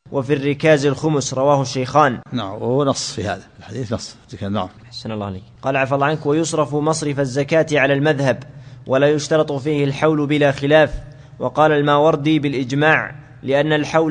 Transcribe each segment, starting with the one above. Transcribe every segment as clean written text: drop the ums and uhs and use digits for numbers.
وفي الركاز الخمس، رواه الشيخان. نعم، وهو نص في هذا الحديث، نص. نعم. أحسن الله عليك. قال عفى الله عنك: ويصرف مصرف الزكاة على المذهب، ولا يشترط فيه الحول بلا خلاف. وقال الماوردي بالإجماع، لأن الحول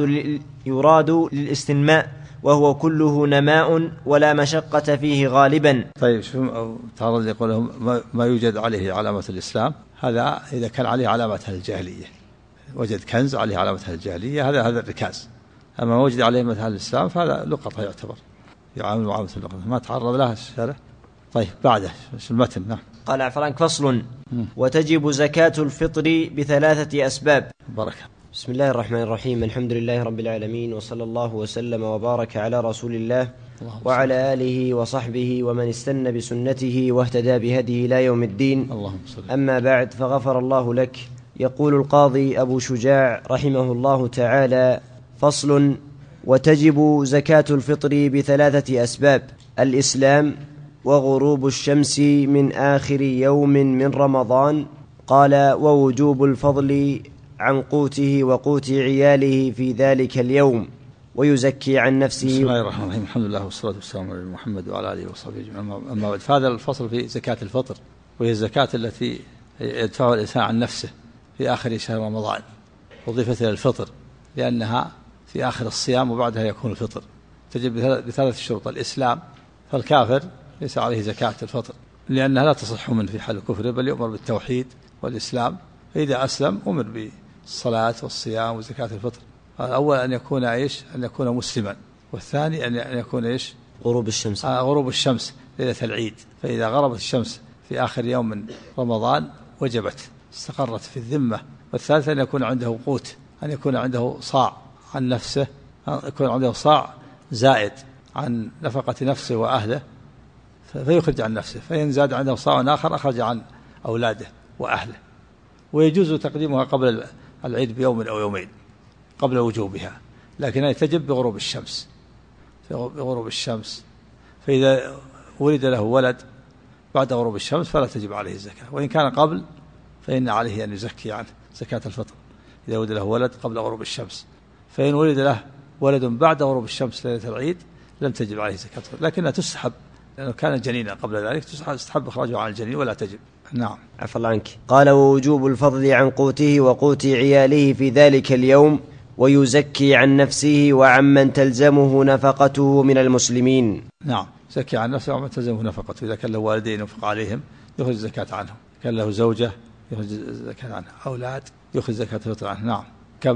يراد للاستنماء، وهو كله نماء ولا مشقة فيه غالبا. طيب، شو تعرض يقول ما يوجد عليه علامة الإسلام؟ هذا إذا كان عليه علامة الجاهلية، وجد كنز عليه علامة الجاهلية، هذا الركاز. أما وجد عليه مثل الإسلام فهذا لقطة، يعتبر يعامل معاملة اللقطة، ما تعرض لها الشارع. طيب، بعده المتن. نعم. قال عفرانك: فصل: وتجب زكاة الفطر بثلاثة أسباب. بركة. بسم الله الرحمن الرحيم. الحمد لله رب العالمين، وصلى الله وسلم وبارك على رسول الله وعلى آله وصحبه ومن استنى بسنته واهتدى بهديه إلى يوم الدين. أما بعد، فغفر الله لك. يقول القاضي أبو شجاع رحمه الله تعالى: فصل: وتجب زكاة الفطر بثلاثة أسباب: الإسلام، وغروب الشمس من آخر يوم من رمضان. قال: ووجوب الفضل عن قوته وقوت عياله في ذلك اليوم، ويزكي عن نفسه. بسم الله الرحمن الرحيم. الحمد لله والصلاة والسلام على محمد وعلى آله وصحبه أجمعين. أما بعد، فهذا الفصل في زكاة الفطر، وهي الزكاة التي يدفعها الإنسان عن نفسه في آخر شهر رمضان، وضيفت إلى الفطر لأنها في آخر الصيام وبعدها يكون الفطر. تجب بثلاث شروط: الإسلام، فالكافر ليس عليه زكاة الفطر لأنها لا تصح منه في حال الكفر، بل يؤمر بالتوحيد والإسلام، فإذا أسلم أمر بالصلاة والصيام وزكاة الفطر. الأول أن يكون أن يكون مسلما، والثاني أن يكون غروب الشمس. غروب الشمس ليلة العيد، فإذا غربت الشمس في آخر يوم من رمضان وجبت، استقرت في الذمة. والثالث أن يكون عنده قوت، أن يكون عنده صاع عن نفسه، يكون عنده صاع زائد عن نفقة نفسه وأهله فيخرج عن نفسه، فإن زاد عنده صاع آخر أخرج عن أولاده وأهله. ويجوز تقديمها قبل العيد بيوم أو يومين قبل وجوبها، لكنها تجب بغروب الشمس. بغروب الشمس، فإذا ولد له ولد بعد غروب الشمس فلا تجب عليه الزكاة، وإن كان قبل فإن عليه أن يزكي عنه زكاة الفطر إذا ولد له ولد قبل غروب الشمس. فإن ولد له ولد بعد غروب الشمس ليلة العيد لم تجب عليه زكاة الفطر، لكنها تستحب لأنه كان جنينا قبل ذلك، تستحب إخراجه عن الجنين ولا تجب. نعم. عفى الله عنك. قال: ووجوب الفضل عن قوته وقوت عياله في ذلك اليوم، ويزكي عن نفسه وعمن تلزمه نفقته من المسلمين. نعم، يزكي عن نفسه وعمن تلزمه نفقته. إذا كان له والدين ينفق عليهم يخرج زكاة عنهم، كان له زوجة يخرج زكاة عنها، أولاد يخرج زكاة الفطر عنه. نعم.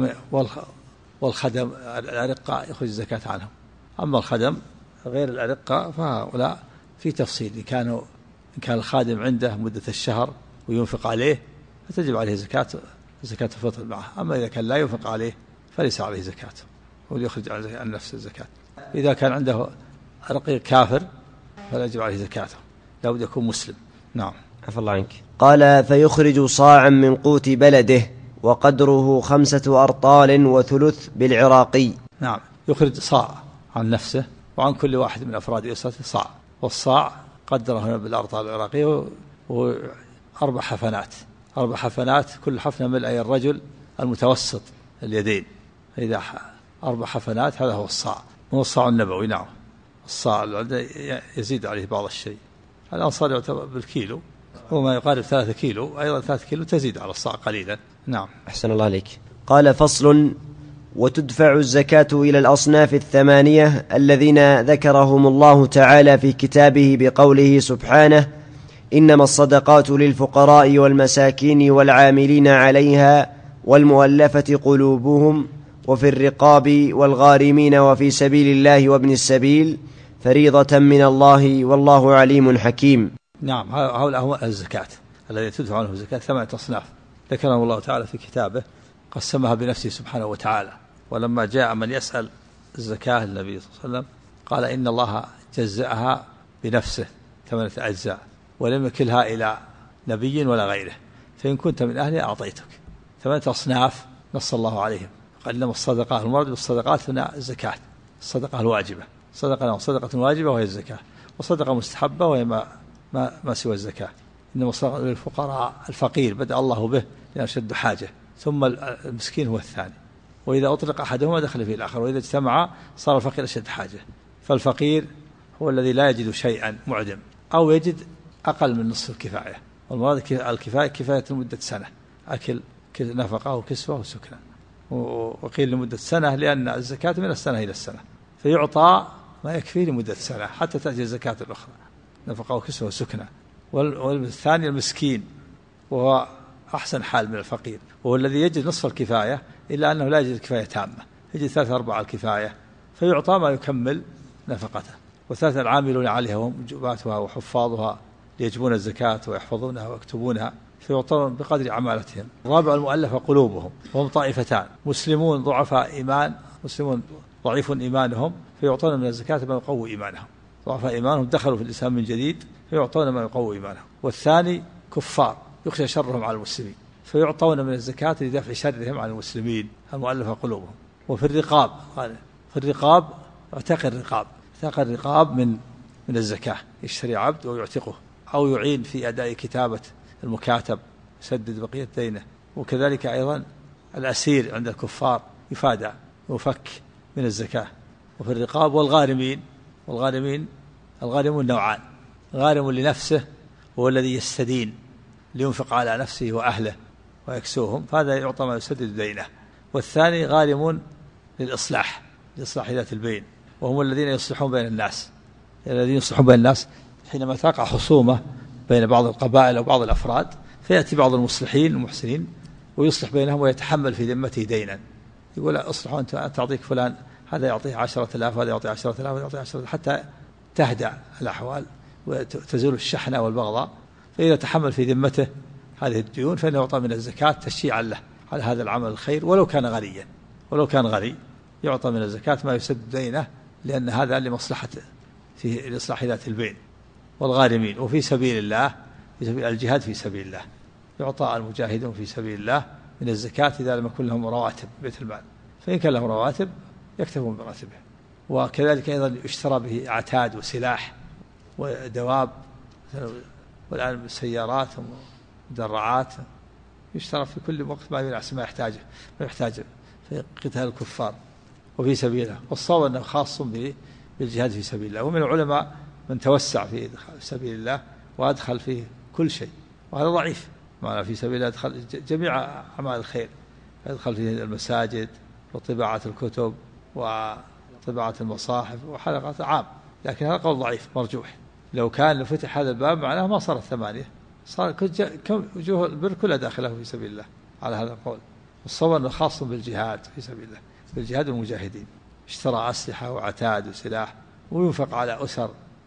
والخدم الأرقاء يخرج زكاة عنهم. أما الخدم غير الأرقاء فهؤلاء في تفصيل، إن كان الخادم عنده مدة الشهر وينفق عليه فتجب عليه زكاة الفطر معه. أما إذا كان لا ينفق عليه فليس عليه زكاة، هو يخرج عن نفسه الزكاة. إذا كان عنده رقيق كافر فلا يجب عليه زكاته، لا بد يكون مسلم. نعم. عفى الله عنك. قال: فيخرج صاعا من قوت بلده، وقدره 5 أرطال وثلث بالعراقي. نعم، يخرج صاع عن نفسه وعن كل واحد من أفراد أسرته صاع، والصاع قدره بالأرطال العراقي و4 حفنات. 4 حفنات، كل حفنة ملء الرجل المتوسط اليدين، إذا 4 حفنات هذا هو الصاع، هو الصاع النبوي. نعم. الصاع يزيد عليه بعض الشيء، الأنصار يعتبر بالكيلو، هو ما يقارب 3 كيلو، أيضا 3 كيلو تزيد على الصاع قليلا. نعم. أحسن الله عليك. قال: فصل: وتدفع الزكاة إلى الأصناف 8 الذين ذكرهم الله تعالى في كتابه بقوله سبحانه: إنما الصدقات للفقراء والمساكين والعاملين عليها والمؤلفة قلوبهم وفي الرقاب والغارمين وفي سبيل الله وابن السبيل فريضة من الله والله عليم حكيم. نعم، هؤلاء هم الزكاة الذي تدفع عنه الزكاة 8 أصناف ذكرهم الله تعالى في كتابه، قسمها بنفسه سبحانه وتعالى. ولما جاء من يسأل الزكاة النبي صلى الله عليه وسلم قال: إن الله جزأها بنفسه 8 أجزاء، ولم يكلها إلى نبي ولا غيره، فإن كنت من أهلها أعطيتك. 8 أصناف نص الله عليهم. قال: إنما الصدقات، المراد بالصدقات هنا الزكاة، الصدقة الواجبة، صدقة واجبة وهي الزكاة، وصدقة مستحبة وهي ما سوى الزكاة. إنما الصدقة للفقراء، الفقير بدأ الله به لأن شد حاجة، ثم المسكين هو الثاني. وإذا أطلق أحدهما دخل فيه الآخر، وإذا اجتمع صار الفقير أشد حاجة. فالفقير هو الذي لا يجد شيئا معدم أو يجد أقل من نصف الكفاية، والمراد الكفاية كفاية لمدة سنة، أكل نفقة وكسوة وسكنة، وقيل لمدة سنة لأن الزكاة من السنة إلى السنة، فيعطى ما يكفيه لمدة سنة حتى تأتي الزكاة الأخرى، نفقة وكسوة وسكنة. والثاني المسكين، وهو أحسن حال من الفقير، وهو الذي يجد نصف الكفاية إلا أنه لا يجد الكفاية تامة، يجد 3/4 الكفاية، فيعطى ما يكمل نفقته. وثالثا العاملون عليها وهم جباتها وحفاظها ليجبون الزكاة ويحفظونها ويكتبونها، فيعطون بقدر عمالتهم. الرابع المؤلفة قلوبهم، وهم طائفتان: مسلمون ضعفاء إيمان، مسلمون ضعيف إيمانهم، فيعطون من الزكاة ما يقوي إيمانهم. ضعفاء إيمانهم دخلوا في الإسلام من جديد، فيعطون ما يقوي إيمانهم. والثاني كفار يخشى شرهم على المسلمين، فيعطون من الزكاة لدفع شرهم عن المسلمين، المؤلفة قلوبهم. وفي الرقاب، في الرقاب اعتق الرقاب من الزكاة، يشتري عبد ويعتقه، أو يعين في أداء كتابة المكاتب يسدد بقية دينه. وكذلك أيضا الأسير عند الكفار يفادى ويفك من الزكاة. وفي الرقاب والغارمون نوعان: غارم لنفسه هو الذي يستدين لينفق على نفسه وأهله ويكسوهم، فهذا يعطى ما يسدد دينه. والثاني غارم للإصلاح ذات البين، وهم الذين يصلحون بين الناس حينما تقع خصومة بين بعض القبائل أو بعض الأفراد، فيأتي بعض المصلحين المحسنين ويصلح بينهم ويتحمل في ذمته دينا، يقول أصلحوا أنت، تعطيك فلان هذا يعطيه 10,000 وهذا يعطيه 10,000 وهذا يعطيه 10,000، حتى تهدأ الأحوال وتزول الشحنة والبغضاء. فإذا تحمل في ذمته هذه الديون فإنه يعطى من الزكاة تشجيعا له على هذا العمل الخير، ولو كان غني يعطى من الزكاة ما يسد دينه، لأن هذا لمصلحته في الإصلاح ذات البين. والغارمين وفي سبيل الله، الجهاد في سبيل الله، يعطى المجاهدون في سبيل الله من الزكاة إذا لم يكن لهم رواتب بيت المال، فإن كان لهم رواتب يكتفون براتبه. وكذلك أيضا يشترى به عتاد وسلاح ودواب، والآن سيارات ومدرعات، يشترى في كل وقت ما يحتاجه في قتال الكفار وفي سبيله. والصواب أنه خاص بالجهاد في سبيل الله. ومن العلماء من توسع في سبيل الله وأدخل فيه كل شيء، وهذا ضعيف، معنى في سبيل الله أدخل جميع أعمال الخير، يدخل فيه المساجد وطباعة الكتب وطباعة المصاحف وحلقات عام، لكن هذا قول ضعيف مرجوح. لو كان فتح هذا الباب معناه ما صارت 8، صار وجوه البر كلها داخله في سبيل الله على هذا القول. والصواب أنه خاص بالجهاد في سبيل الله، بالجهاد والمجاهدين، اشترى أسلحة وعتاد وسلاح، وينفق على أسر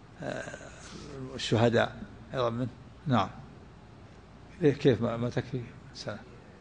الشهداء أيضا منه. نعم. كيف ما تكفي سنة؟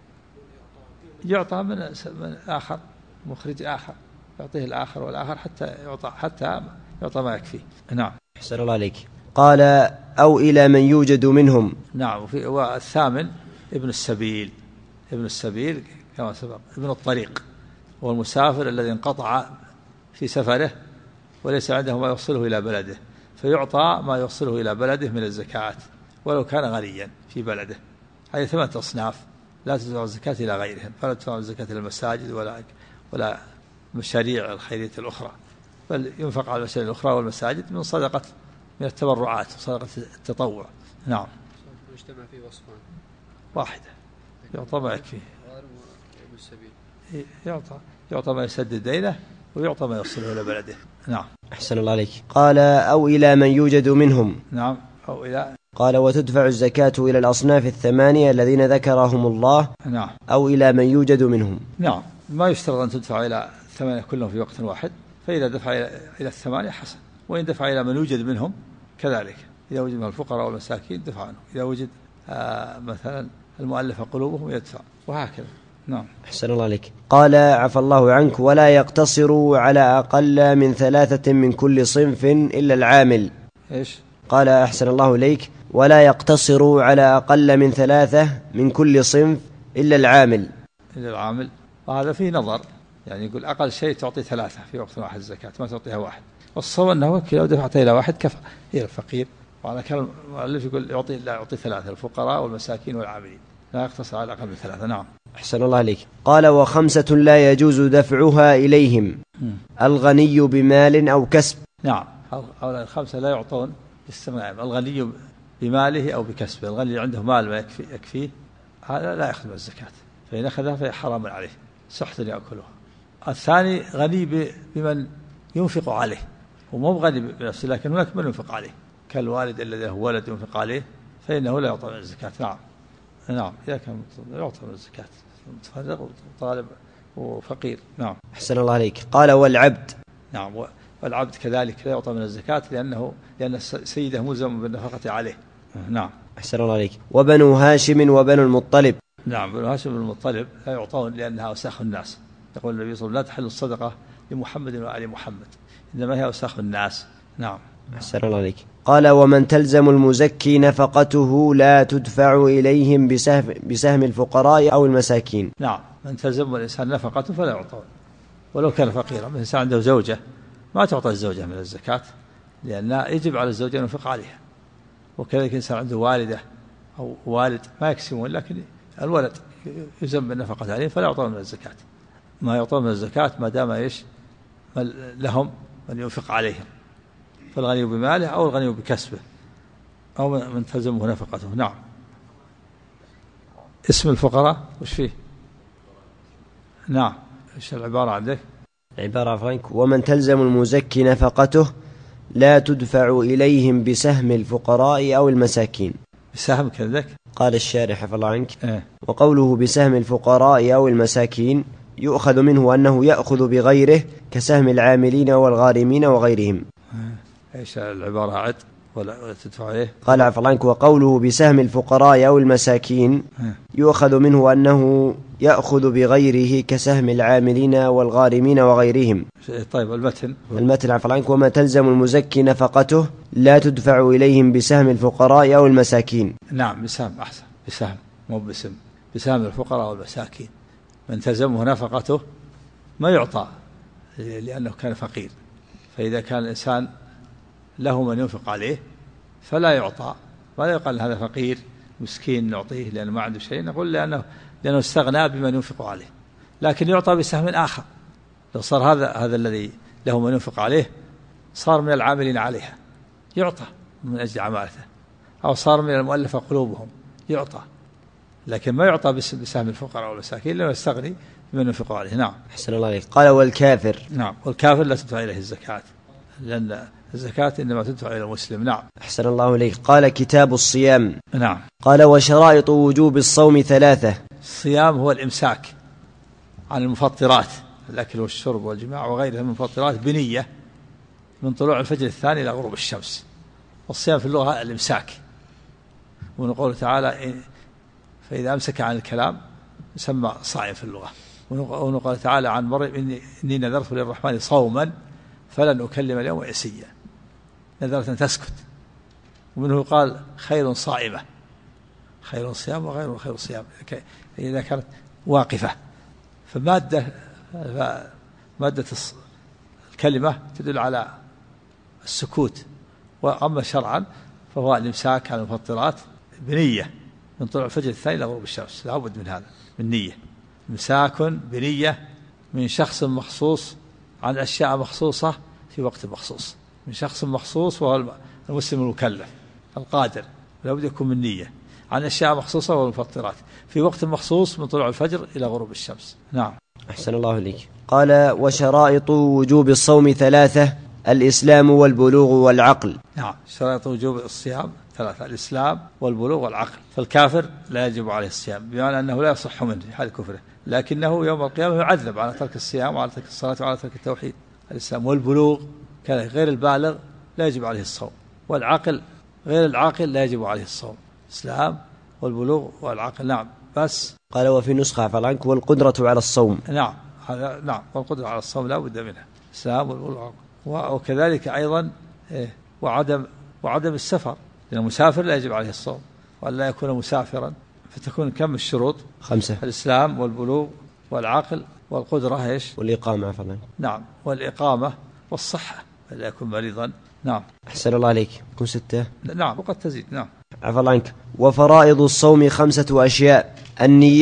يعطى من آخر، مخرج آخر يعطيه الآخر والآخر حتى يعطى ما يكفي. نعم. أحسن الله عليك. قال: أو إلى من يوجد منهم. نعم. والثامن ابن السبيل كما سبق، ابن الطريق، والمسافر الذي انقطع في سفره وليس عنده ما يوصله إلى بلده، فيعطى ما يوصله إلى بلده من الزكاة ولو كان غنيا في بلده. هذه 8 أصناف لا تدفع الزكاة إلى غيرهم، فلا تدفع الزكاة إلى المساجد ولا مشاريع الخيرية الأخرى، بل ينفق على المشاريع الأخرى والمساجد من صدقة، من التبرعات وصدقة التطوع. نعم. يجتمع فيه وصفان: واحدة يعطى ما يكفيه، يعطى ما يسدد دينه ويعطى ما يوصله إلى بلده. نعم. أحسن الله عليك. قال: أو إلى من يوجد منهم. نعم. أو إلى. قال: وتدفع الزكاة إلى الأصناف 8 الذين ذكرهم الله. نعم. أو إلى من يوجد منهم. نعم. ما يشترط أن تدفع إلى 8 كلهم في وقت واحد، فإذا دفع إلى 8 حسن، وإن دفع إلى من يوجد منهم كذلك، إذا وجد من الفقراء والمساكين دفع عنه، إذا وجد مثلا المؤلفة قلوبهم يدفع، وهكذا. نعم. أحسن الله عليك. قال: عفى الله عنك: ولا يقتصر على أقل من 3 من كل صنف إلا العامل. إيش؟ قال: أحسن الله إليك: ولا يقتصر على أقل من 3 من كل صنف إلا العامل. وهذا فيه نظر، يعني يقول أقل شيء تعطي 3 في وقت واحد الزكاة، ما تعطيها 1. والصواب أنه لو دفعت إلى 1 كفى، هي الفقير. وعلى كلام المؤلف يقول لا يعطي 3: الفقراء والمساكين والعاملين، لا يقتصر على أقل من 3. نعم. أحسن الله عليك. قال وخمسة لا يجوز دفعها إليهم: الغني بمال أو كسب. نعم، الخمسة لا يعطون باستغناء. الغني بماله أو بكسبه. الغني عنده مال ما يكفيه هذا لا يأخذ الزكاة، فإن أخذها فهي حرام عليه، سحت يأكلها. الثاني غني بمن ينفق عليه، ومو غني بنفسه لكن هناك من ينفق عليه، كالوالد الذي هو ولد ينفق عليه فإنه لا يعطى من الزكاة. نعم إذا كان يعطى من الزكاة متفرغ وطالب وفقير. نعم. أحسن الله عليك. قال والعبد. نعم، والعبد كذلك لا يعطى من الزكاة لأن سيده ملزم بالنفقة عليه. نعم. أحسن الله عليك. وبنو هاشم وبنو المطلب. نعم، بنو هاشم والمطلب لا يعطون لأنها أوساخ الناس. يقول النبي صلى الله عليه وسلم: لا تحل الصدقة لمحمد وآل محمد، إنما هي أوساخ الناس. نعم. أحسن الله عليك. قال ومن تلزم المزكي نفقته لا تدفع إليهم بسهم الفقراء أو المساكين. نعم، من تلزم الإنسان نفقته فلا يعطى ولو كان فقيرا. من الإنسان عنده زوجة ما تعطى الزوجة من الزكاة لأن يجب على الزوجة أن ينفق عليها، وكذلك الإنسان عنده والدة أو والد ما يكسبون لكن الولد يلزم بالنفقة عليه فلا يعطى من الزكاة. ما يعطى من الزكاة ما دام لهم من ينفق عليهم، فالغني بماله أو الغني بكسبه أو من تلزمه نفقته. نعم. اسم الفقراء وش فيه؟ نعم، ايش العبارة عندك؟ عبارة فرانك: ومن تلزم المزكي نفقته لا تدفع إليهم بسهم الفقراء أو المساكين. بسهم كذلك؟ قال الشارح حفظ الله عنك: وقوله بسهم الفقراء أو المساكين يؤخذ منه أنه يأخذ بغيره كسهم العاملين والغارمين وغيرهم. ايش العبارة عد ولا تدفع عليه؟ قال عفى الله عنك: وقوله بسهم الفقراء أو المساكين يؤخذ منه أنه يأخذ بغيره كسهم العاملين والغارمين وغيرهم. طيب المتن عفى الله عنك: وما تلزم المزكي نفقته لا تدفع إليهم بسهم الفقراء أو المساكين. نعم، بسهم أحسن، بسهم مو باسم، بسهم الفقراء والمساكين. من تلزمه نفقته ما يعطى لأنه كان فقير، فإذا كان الإنسان له من ينفق عليه فلا يعطى، ولا يقال هذا فقير مسكين نعطيه لأنه ما عنده شيء، نقول لأنه استغنى بمن ينفق عليه، لكن يعطى بسهم آخر. لو صار هذا الذي له من ينفق عليه صار من العاملين عليها يعطى من أجل عمالته، أو صار من المؤلفة قلوبهم يعطى، لكن ما يعطى بسهم الفقراء والمساكين لأنه يستغني بمن ينفق عليه. نعم. أحسن الله عليك. قال والكافر. نعم، والكافر لا تدفع إليه الزكاة لأن الزكاة إنما تدفع إلى المسلم. نعم. أحسن الله إليك. قال كتاب الصيام. نعم. قال وشرائط وجوب الصوم 3. الصيام هو الإمساك عن المفطرات، الأكل والشرب والجماع وغيرها من المفطرات بنية من طلوع الفجر الثاني إلى غروب الشمس. والصيام في اللغة الإمساك، ونقول تعالى: فإذا أمسك عن الكلام يسمى صائم في اللغة. ونقول تعالى عن مريم: إني نذرت للرحمن صوما فلن أكلم اليوم إنسيا، نذرت أن تسكت. ومنه قال: خير صائمة، خير صيام وغير خير صيام إذا كانت واقفة. فمادة الكلمة تدل على السكوت، وأما شرعا فهو الإمساك عن المفطرات بنية من طلوع الفجر الثاني إلى غروب الشمس. لا بد من هذا، من نية، إمساك بنية من شخص مخصوص عن أشياء مخصوصة في وقت مخصوص، من شخص مخصوص وهو المسلم المكلف القادر، لا بد يكون من نية عن أشياء مخصوصة والمفطرات في وقت مخصوص من طلوع الفجر إلى غروب الشمس. نعم. أحسن الله إليك. قال وشرائط وجوب الصوم 3: الإسلام والبلوغ والعقل. نعم، شرائط وجوب الصيام 3: الإسلام والبلوغ والعقل. فالكافر لا يجب عليه الصيام بمعنى أنه لا يصح منه في حال كفره، لكنه يوم القيامة يعذب على ترك الصيام وعلى ترك الصلاة وعلى ترك التوحيد. الإسلام والبلوغ كان غير البالغ لا يجب عليه الصوم، والعقل غير العاقل لا يجب عليه الصوم. الإسلام والبلوغ والعقل. نعم. بس قال وفي نسخة عفوا عنك: والقدرة على الصوم. نعم، هذا نعم، والقدرة على الصوم لا بد منها. الإسلام والبلوغ، وكذلك أيضا وعدم السفر، لأن المسافر لا يجب عليه الصوم، وأن لا يكون مسافرا. فتكون كم الشروط؟ 5: الإسلام والبلوغ والعقل والقدرة إيش؟ والإقامة عفوا عنك. نعم، والإقامة والصحة، لا يكون مريضا. نعم. أحسن الله عليك. كن 6. نعم، وقد تزيد. نعم. عفوا الله عنك. وفرائض الصوم 5 أشياء: النية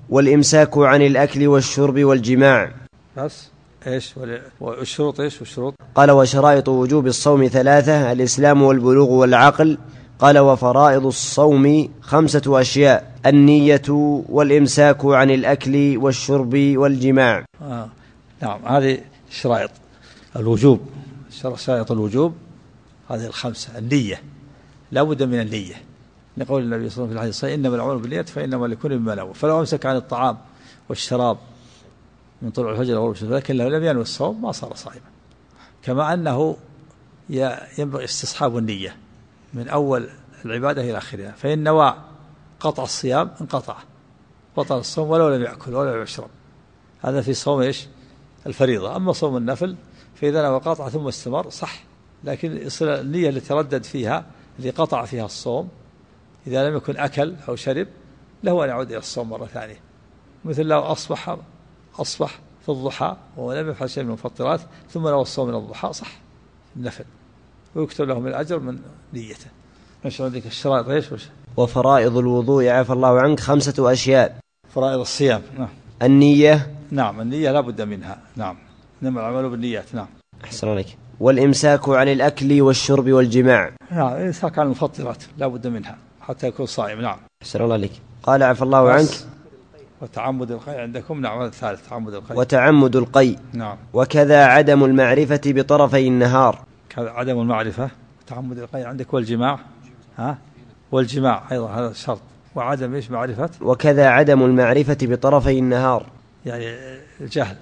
والإمساك عن الأكل والشرب والجماع. بس إيش والشروط إيش والشروط؟ قال وشرائط وجوب الصوم 3: الإسلام والبلوغ والعقل. قال وفرائض الصوم 5 أشياء: النية والإمساك عن الأكل والشرب والجماع. نعم، هذه شرائط الوجوب. شرائط الوجوب هذه 5: النية، لا بد من النية، لقول النبي صلى الله عليه وسلم في الحديث الصحيح: إنما الأعمال بالنيات فإنما لكل مما نوى. فلو أمسك عن الطعام والشراب من طلوع الفجر وغروب الشمس لكن لو لم ينوي الصوم ما صار صائما. كما أنه ينبغي استصحاب النية من أول العبادة إلى آخرها، فإن نوى قطع الصيام انقطع، بطل الصوم ولو لم يأكل ولا لم يشرب. هذا في صوم إيش الفريضة. أما صوم النفل فإذا نوى قطع ثم استمر صح، لكن يصل النية اللي تردد فيها اللي قطع فيها الصوم إذا لم يكن أكل أو شرب له أن يعود إلى الصوم مرة ثانية. مثل لو أصبح في الضحى ولم يفعل شيء من المفطرات ثم نوى الصوم من الضحى صح النفل، ويكتب له من الأجر من نيته. ايش عندك الشرائط ايش؟ وفرائض الوضوء عفى الله عنك 5 أشياء: فرائض الصيام نعم. النية، نعم النية لا بد منها، نعم، إنما العمل بالنيات. نعم. أحسن عليك. والإمساك عن الأكل والشرب والجماع. نعم، الإمساك عن المفطرات لا بد منها حتى يكون صائم. نعم. أحسن الله عليك. قال عفى الله عنك وتعمد القيء عندكم. نعم، هذا الثالث تعمد القيء. وتعمد القيء. نعم. وكذا عدم المعرفة بطرفي النهار. عدم المعرفة تعمد القيء عندك. والجماع والجماع أيضا هذا شرط. وعدم إيش معرفة. وكذا عدم المعرفة بطرفي النهار، يعني الجهل.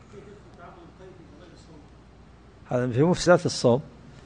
هذا في مفسدات الصوم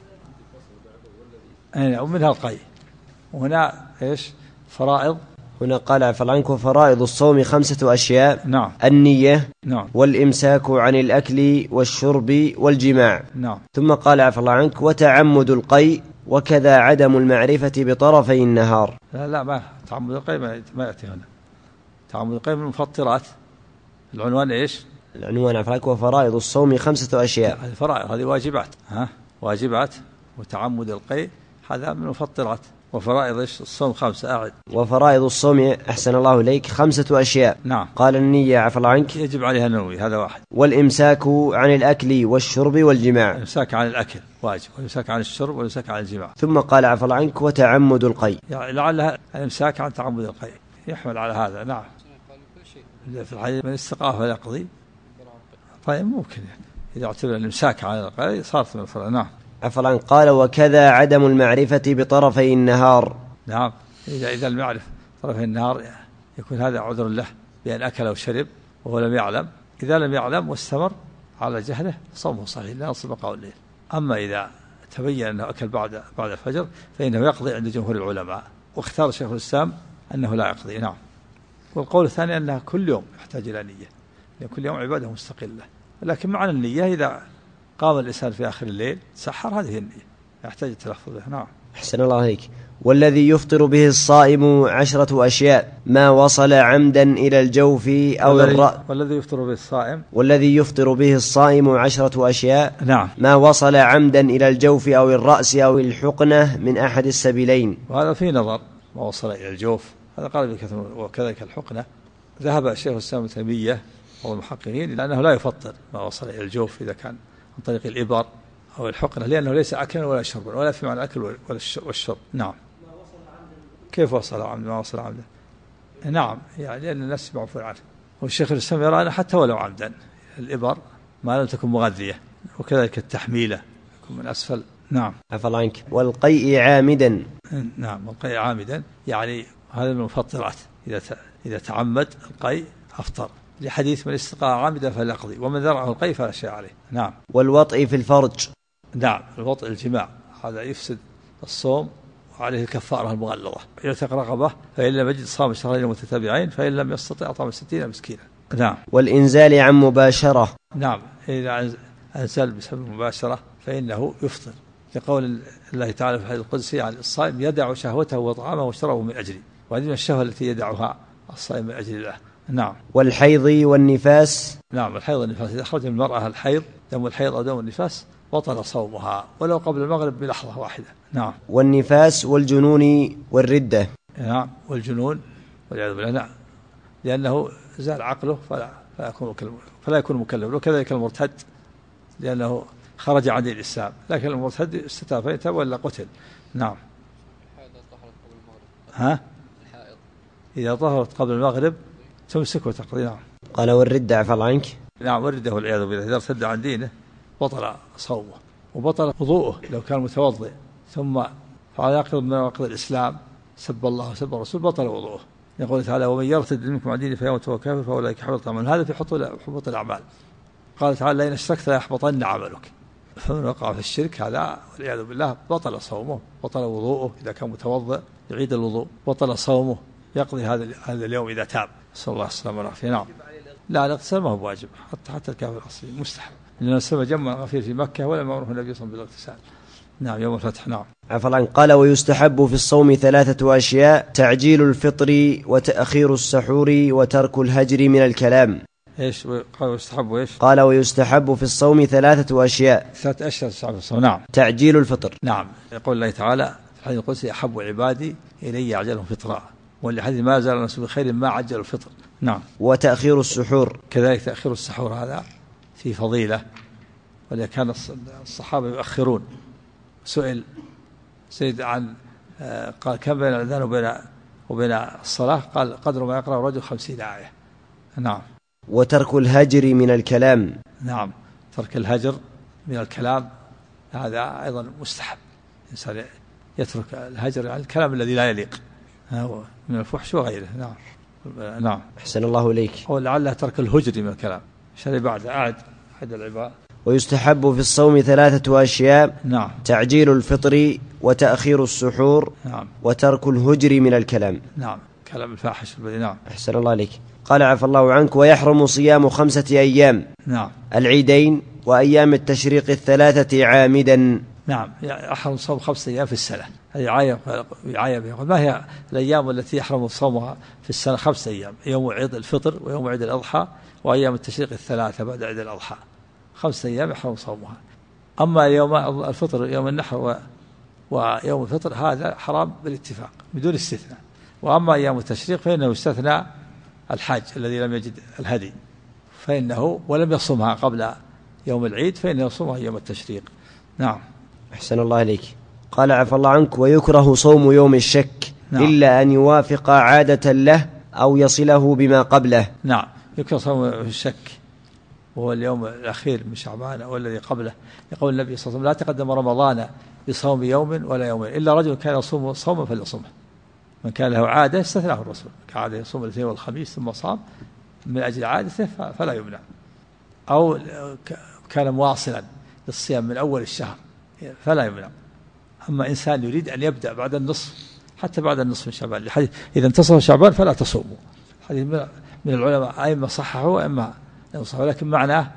ومنها القيء. وهنا إيش فرائض. هنا قال عفى الله عنك وفرائض الصوم 5 أشياء: نعم. النية، نعم. والإمساك عن الأكل والشرب والجماع. نعم. ثم قال عفى الله عنك وتعمد القيء، وكذا عدم المعرفة بطرفي النهار. لا ما تعمد القيء ما يأتي هنا. تعمد القيء من المفطرات. العنوان إيش؟ العنوان عفى الله عنك وفرائض الصوم 5 أشياء. هذه فرائض، هذه واجبات. واجبات. وتعمد القيء هذا من المفطرات. وفرائض الصوم 5. أعد. وفرائض الصوم أحسن الله إليك 5 أشياء. نعم. قال النية عفى الله عنك يجب عليها النوي، هذا واحد. والإمساك عن الأكل والشرب والجماع. الإمساك عن الأكل واجب، والإمساك عن الشرب، والإمساك عن الجماع. ثم قال عفى الله عنك وتعمد القيء. يعني لعلها الإمساك عن تعمد القيء يحمل على هذا. نعم. في الحديث من استقاه فلا يقضي. طيب ممكن يعني إذا اعتبر الإمساك عن القيء صارت من الفرع. نعم. عفى الله عنك قال وكذا عدم المعرفة بطرفي النهار. نعم. إذا المعرفة طرفي النهار يكون هذا عذر له بأن أكل أو شرب وهو لم يعلم. إذا لم يعلم واستمر على جهله صومه صحيح لا يصل بقاء الليل. أما إذا تبين أنه أكل بعد الفجر فإنه يقضي عند جمهور العلماء، واختار شيخ الإسلام أنه لا يقضي. نعم. والقول الثاني أنها كل يوم يحتاج إلى نية، لأن كل يوم عبادة مستقلة، لكن معنى النية إذا قام الإنسان في آخر الليل سحر هذه النية يحتاج التلفظ بها. نعم. أحسن الله عليك. والذي يفطر به الصائم 10 أشياء: ما وصل عمدا إلى الجوف أو الرأس. والذي يفطر به الصائم 10 أشياء. نعم. ما وصل عمدا إلى الجوف أو الرأس أو الحقنة من أحد السبيلين. وهذا في نظر. ما وصل إلى الجوف هذا قال بكثرة، وكذلك الحقنة. ذهب الشيخ الإسلام ابن تيمية أو المحققين إلى أنه لا يفطر ما وصل إلى الجوف إذا كان عن طريق الإبر أو الحقنة، لأنه ليس أكلا ولا شربا ولا في معنى الأكل والشرب. نعم. كيف وصل عمدا؟ ما وصل عمدا. نعم، يعني لأن الناس معفون عنه. والشيخ الإسلام يرى أنه حتى ولو عمدا الإبر ما لم تكن مغذية، وكذلك التحميلة يكون من أسفل. نعم. عفى الله عنك. والقيء عامدا. نعم. والقيء عامدا يعني هذا من المفطرات. إذا تعمد القيء أفطر، لحديث من استقى عامدا فليقضي ومن ذرعه القيء فلا شيء عليه. نعم. والوطء في الفرج. نعم. الوطء الجماع هذا يفسد الصوم وعليه الكفارة المغلظة. يعتق رقبة فإن لم يجد صام شهرين متتابعين، فإن لم يستطع أطعم 60 مسكينا. نعم. والإنزال عن مباشرة. نعم. إذا أنزل بسبب المباشرة فإنه يفطر، لقول الله تعالى في الحديث القدسي عن الصائم: يدع شهوته وطعامه وشربه من أجلي. وهذه من الشهوة التي يدعها الصائم من أجل الله. نعم. والحيض والنفاس. نعم. الحيض والنفاس إذا خرج من المرأة الحيض دم الحيض أو دم النفاس بطل صومها ولو قبل المغرب بلحظة واحدة. نعم. والنفاس والجنون والردة. نعم. والجنون والعياذ بالله. نعم. لأنه زال عقله فلا يكون مكلف، وكذلك المرتد لأنه خرج عن الإسلام، لكن المرتد استتاب فيتاب ولا قتل. نعم. ها؟ إذا ظهرت قبل المغرب تمسك وتقضي. نعم. قال والردة عفى الله عنك. نعم، والردة والعياذ بالله إذا ارتد عن دينه بطل صومه وبطل وضوءه لو كان متوضئ ثم فعل ناقض من نواقض الإسلام سب الله وسب الرسول بطل وضوءه. يقول تعالى ومن يرتد منكم عن دينه فيموت وهو كافر فأولئك حبطت أعمالهم. هذا في حبط الأعمال. قال تعالى لئن اشركت ليحبطن عملك. فمن وقع في الشرك هذا والعياذ بالله بطل صومه، بطل وضوءه إذا كان متوضئ يعيد الوضوء، بطل صومه يقضي هذا اليوم إذا تاب. صلى الله عليه وسلم والعافية. نعم. لا الاغتسال ما هو واجب حتى الكافر الأصلي مستحب، لأن السبب جمع غفير في مكة ولم يأمره النبي صلى الله عليه وسلم بالاغتسال. نعم يوم الفتح. نعم. عفى الله عنك. قال ويستحب في الصوم 3 أشياء: تعجيل الفطر وتأخير السحور وترك الهجر من الكلام. ايش قال ويستحب ايش؟ قال ويستحب في الصوم 3 أشياء. 3 أشياء تستحب في الصوم. نعم. تعجيل الفطر. نعم. يقول الله تعالى في الحديث القدسي أحب عبادي إلي أعجلهم فطرا، والحديث ما زال الناس بخير ما عجل الفطر. نعم. وتأخير السحور. كذلك تأخير السحور هذا في فضيلة، ولكن كان الصحابة يؤخرون. سئل سيد عن قال كم بين الأذان وبين الصلاة؟ قال قدر ما يقرأ الرجل 50 آية. نعم. وترك الهجر من الكلام. نعم. ترك الهجر من الكلام هذا أيضا مستحب، الإنسان يترك الهجر عن الكلام الذي لا يليق من الفحش وغيره. نعم. نعم. أحسن الله إليك. ولعله ترك الهجر من الكلام عشان بعد أعد العبارة. ويستحب في الصوم 3 أشياء. نعم. تعجيل الفطر وتأخير السحور. نعم. وترك الهجر من الكلام. نعم. كلام الفاحش. نعم. أحسن الله إليك. قال عفى الله عنك ويحرم صيام 5 أيام. نعم. العيدين وأيام التشريق 3 عامدا. نعم. يحرم صوم 5 أيام في السنة. هذه يعايب يقول ما هي الأيام التي يحرم صومها في السنة؟ 5 أيام: يوم عيد الفطر ويوم عيد الأضحى وأيام التشريق 3 بعد عيد الأضحى. 5 أيام يحرم صومها. أما يوم الفطر يوم النحر ويوم الفطر هذا حرام بالاتفاق بدون استثناء. وأما أيام التشريق فإنه يستثنى الحاج الذي لم يجد الهدي فإنه ولم يصومها قبل يوم العيد فإنه يصومها يوم التشريق. نعم. أحسن الله إليك. قال عفى الله عنك ويكره صوم يوم الشك. نعم. إلا أن يوافق عادة له أو يصله بما قبله. نعم. يكره صوم الشك وهو اليوم الأخير من شعبان أو الذي قبله. يقول النبي صلى الله عليه وسلم لا تقدم رمضان بصوم يوم ولا يومين إلا رجل كان يصوم صوما فليصومه. من كان له عادة استثناه الرسول، كعادة يصوم الاثنين والخميس ثم صام من أجل عادته فلا يمنع، أو كان مواصلا للصيام من أول الشهر فلا يمنع. أما إنسان يريد أن يبدأ بعد النصف حتى بعد النصف من شعبان الحديث إذا انتصف شعبان فلا تصوموا. حديث من العلماء أئمة صححوا وإما لم يصححوا، لكن معناه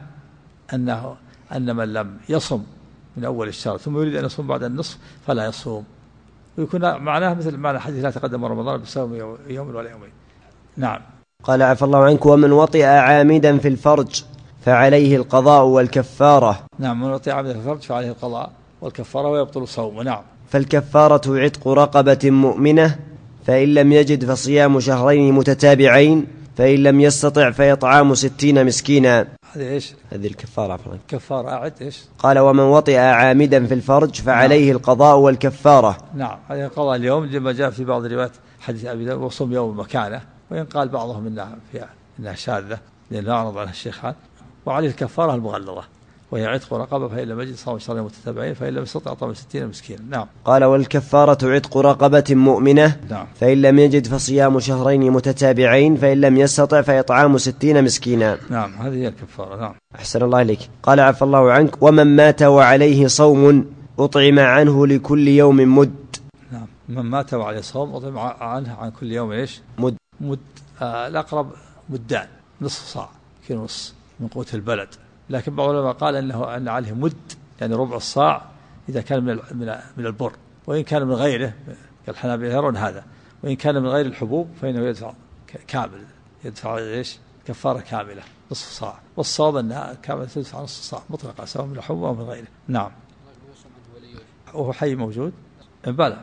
أن من لم يصم من أول الشهر ثم يريد أن يصوم بعد النصف فلا يصوم، ويكون معناه مثل معنى حديث لا تقدم رمضان بصوم يوم ولا يومين. نعم. قال عفى الله عنك ومن وطئ عامدا في الفرج فعليه القضاء والكفارة. نعم. من وطئ عامدا في الفرج فعليه القضاء والكفارة ويبطل صومه. نعم. فالكفارة عتق رقبة مؤمنة، فإن لم يجد فصيام شهرين متتابعين، فإن لم يستطع فإطعام 60 مسكينا. هذه إيش؟ هذه الكفارة. كفارة أعد إيش؟ قال ومن وطئ عامدا في الفرج فعليه نعم. القضاء والكفارة. نعم. هذه القضاء اليوم لما جاء في بعض الروايات حديث أبي داود وصوم يوم مكانه، وإن قال بعضهم إنها شاذة لأنه أعرض عنها الشيخان. وعليه الكفارة المغلظة وهي عتق رقبة، فإن لم يجد صام شهرين متتابعين، فإن لم يستطع طعام 60 مسكينا. نعم. قال والكفارة عتق رقبة مؤمنة. نعم. فإن لم يجد فصيام شهرين متتابعين، فإن لم يستطع فإطعام 60 مسكينا. نعم. هذه هي الكفارة. نعم. أحسن الله إليك. قال عفى الله عنك ومن مات وعليه صوم أطعم عنه لكل يوم مد. نعم. من مات وعليه صوم أطعم عنه عن كل يوم إيش؟ مد. الأقرب مدان، نصف صاع كيلو ونص من قوت البلد. لكن بعض العلماء قال أن عليه مد يعني ربع الصاع إذا كان من البر، وإن كان من غيره كالحنابلة يرون هذا، وإن كان من غير الحبوب فإنه يدفع كامل، يدفع إيش؟ كفارة كاملة نصف صاع، والصواب أنها كاملة تدفع نصف صاع مطلقة سواء من الحبوب أو من غيره. نعم. وهو حي موجود؟ بلى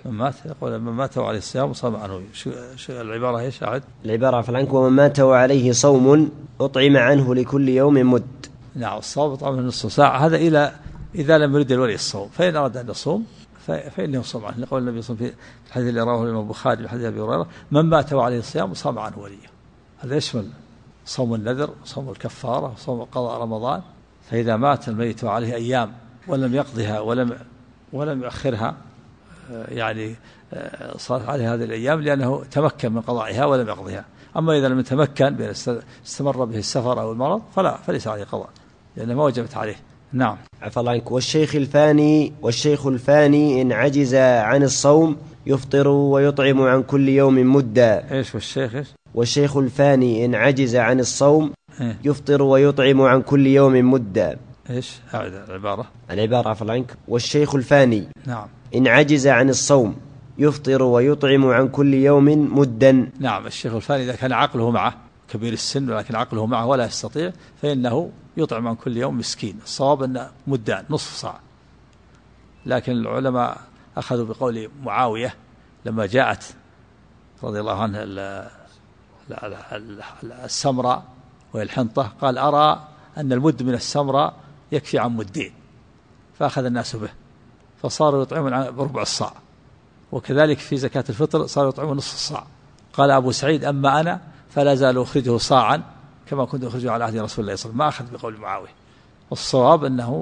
من مات يقول من مات وعليه الصيام صام عنه. شو العبارة هي شاهد؟ العبارة عفوا عنك ومن مات وعليه صوم أطعم عنه لكل يوم مد. نعم الصوم يطعم نصف ساعة، هذا إذا لم يرد الولي الصوم، فإن أراد أن يصوم فإنه يصوم عنه، لقول النبي صلى الله عليه وسلم في الحديث اللي رواه الإمام البخاري من حديث أبي هريرة من مات وعليه الصيام صام عنه وليه. هذا يشمل صوم النذر وصوم الكفارة وصوم قضاء رمضان. فإذا مات الميت وعليه أيام ولم يقضها ولم يؤخرها، يعني صارت عليه هذه الأيام لأنه تمكن من قضائها ولم يقضها. أما إذا لم يتمكن بأن استمر به السفر أو المرض فليس عليه قضاء لأنه ما وجبت عليه. نعم. عفى الله عنك. والشيخ الفاني إن عجز عن الصوم يفطر ويطعم عن كل يوم مدا. إيش والشيخ؟ والشيخ الفاني إن عجز عن الصوم يفطر ويطعم عن كل يوم مدا. إيش؟ أعد العبارة عفى الله عنك. والشيخ الفاني نعم إن عجز عن الصوم يفطر ويطعم عن كل يوم مدا. نعم الشيخ الفاني إذا كان عقله معه كبير السن ولكن عقله معه ولا يستطيع فإنه يطعم عن كل يوم مسكين. الصواب أن مدان نصف صاع، لكن العلماء أخذوا بقول معاوية لما جاءت رضي الله عنه السمراء والحنطة، قال أرى أن المد من السمراء يكفي عن مدين، فأخذ الناس به فصاروا يطعمون بربع الصاع. وكذلك في زكاة الفطر صاروا يطعمون نصف الصاع. قال أبو سعيد أما أنا فلا زال أخرجه صاعا كما كنت أخرجه على عهد رسول الله صلى الله عليه وسلم، ما أخذ بقول معاوية. والصواب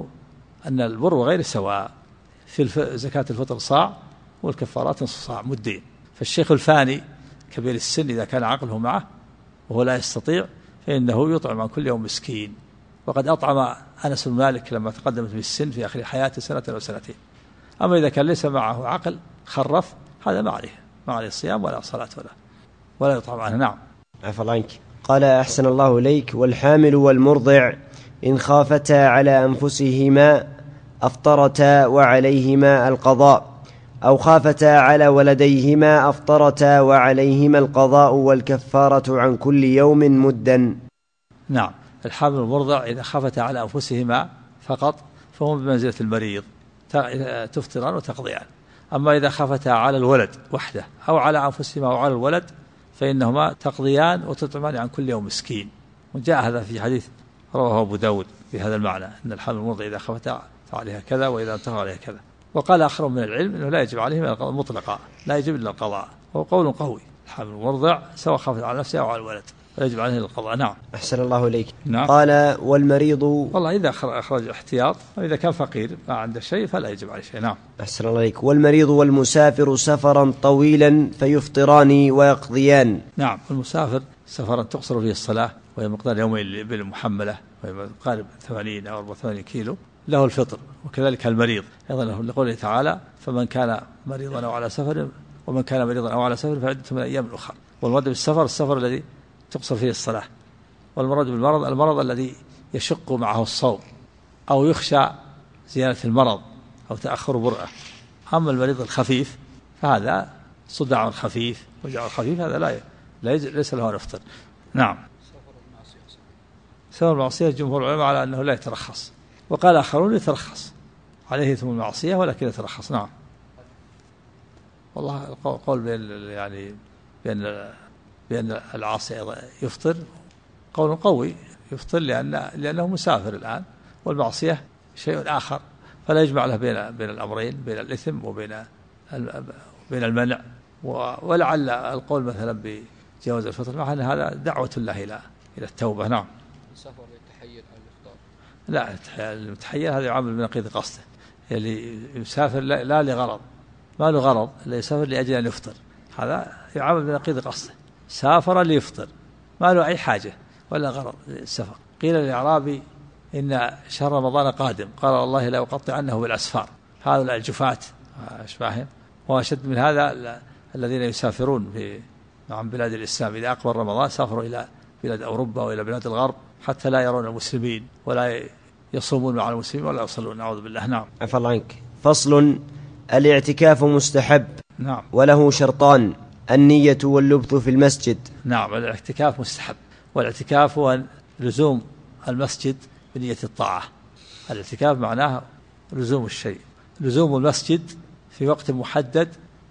أن البر غير سواء، في زكاة الفطر صاع والكفارات نصف صاع مدين. فالشيخ الفاني كبير السن إذا كان عقله معه وهو لا يستطيع فإنه يطعم عن كل يوم مسكين. وقد أطعم أنس بن مالك لما تقدمت بالسن في آخر حياته سنة أو سنتين. أما إذا كان ليس معه عقل خرف هذا ما عليه الصيام ولا صلاة ولا يطعم عنه. نعم. عفى الله عنك. قال أحسن الله إليك. والحامل والمرضع إن خافتا على أنفسهما أفطرتا وعليهما القضاء، أو خافتا على ولديهما أفطرتا وعليهما القضاء والكفارة عن كل يوم مدا. نعم الحامل والمرضع إذا خافتا على أنفسهما فقط فهم بمنزلة المريض تفطران وتقضيان. أما إذا خافتا على الولد وحده أو على أنفسهما أو على الولد فإنهما تقضيان وتطعمان عن كل يوم مسكين. وجاء هذا في حديث رواه أبو داود في هذا المعنى أن الحامل والمرضع إذا خافتا فعليها كذا وإذا انتهى عليها كذا. وقال آخر من العلم أنه لا يجب عليهم القضاء مطلقا، لا يجب إلا القضاء، وهو قول قوي. الحامل والمرضع سواء خافت على نفسها أو على الولد ويجب عليه القضاء. نعم. أحسن الله إليك. نعم. قال والمريض والله إذا أخرج احتياط وإذا كان فقير ما عنده شيء فلا يجب عليه شيء. نعم. أحسن الله إليك. والمريض والمسافر سفرا طويلا فيفطران ويقضيان. نعم المسافر سفرا تقصر فيه الصلاة وهي مقدار يومين الإبل المحملة وهي قارب 80 أو 84 كيلو له الفطر. وكذلك المريض أيضا له لقوله تعالى فمن كان مريضا أو على سفر ومن كان مريضا أو على سفر فعدة من أيام أخرى. والمراد بالسفر السفر الذي تقصر فيه الصلاة، والمراد بالمرض المرض الذي يشق معه الصوم أو يخشى زيادة المرض أو تأخر برئة. أما المريض الخفيف فهذا صداع خفيف وجع خفيف هذا ليس له أن يفطر. نعم. سفر المعصية جمهور العلماء على أنه لا يترخص، وقال آخرون يترخص عليه ثم المعصية ولكن يترخص. نعم. والله القول بأن العاصي أيضا يفطر قول قوي، يفطر لأنه مسافر الآن، والمعصية شيء آخر فلا يجمع له بين الأمرين، بين الإثم وبين المنع. ولعل القول مثلا بجواز الفطر مع أن هذا دعوة الله إلى التوبة. نعم. السفر للتحيل أو الإفطار؟ لا المتحيل هذا يعامل بنقيض قصده، اللي يسافر لا لغرض، ما له غرض، اللي يسافر لأجل أن يفطر هذا يعامل بنقيض قصده. سافر ليفطر ما له أي حاجة ولا غرض السفر. قيل للأعرابي إن شهر رمضان قادم قال والله لا أقطعنه بالأسفار. هؤلاء الجفاة أشباههم. وأشد من هذا الذين يسافرون عن بلاد الإسلام إذا أقبل رمضان سافروا إلى بلاد أوروبا وإلى بلاد الغرب حتى لا يرون المسلمين ولا يصومون مع المسلمين ولا يصلون. نعوذ بالله. نعم. عفى الله عنك. فصل. الاعتكاف مستحب. نعم. وله شرطان: النية واللبث في المسجد. نعم الاعتكاف مستحب، والاعتكاف هو لزوم المسجد بنية الطاعة. الاعتكاف معناه لزوم الشيء، لزوم المسجد في وقت محدد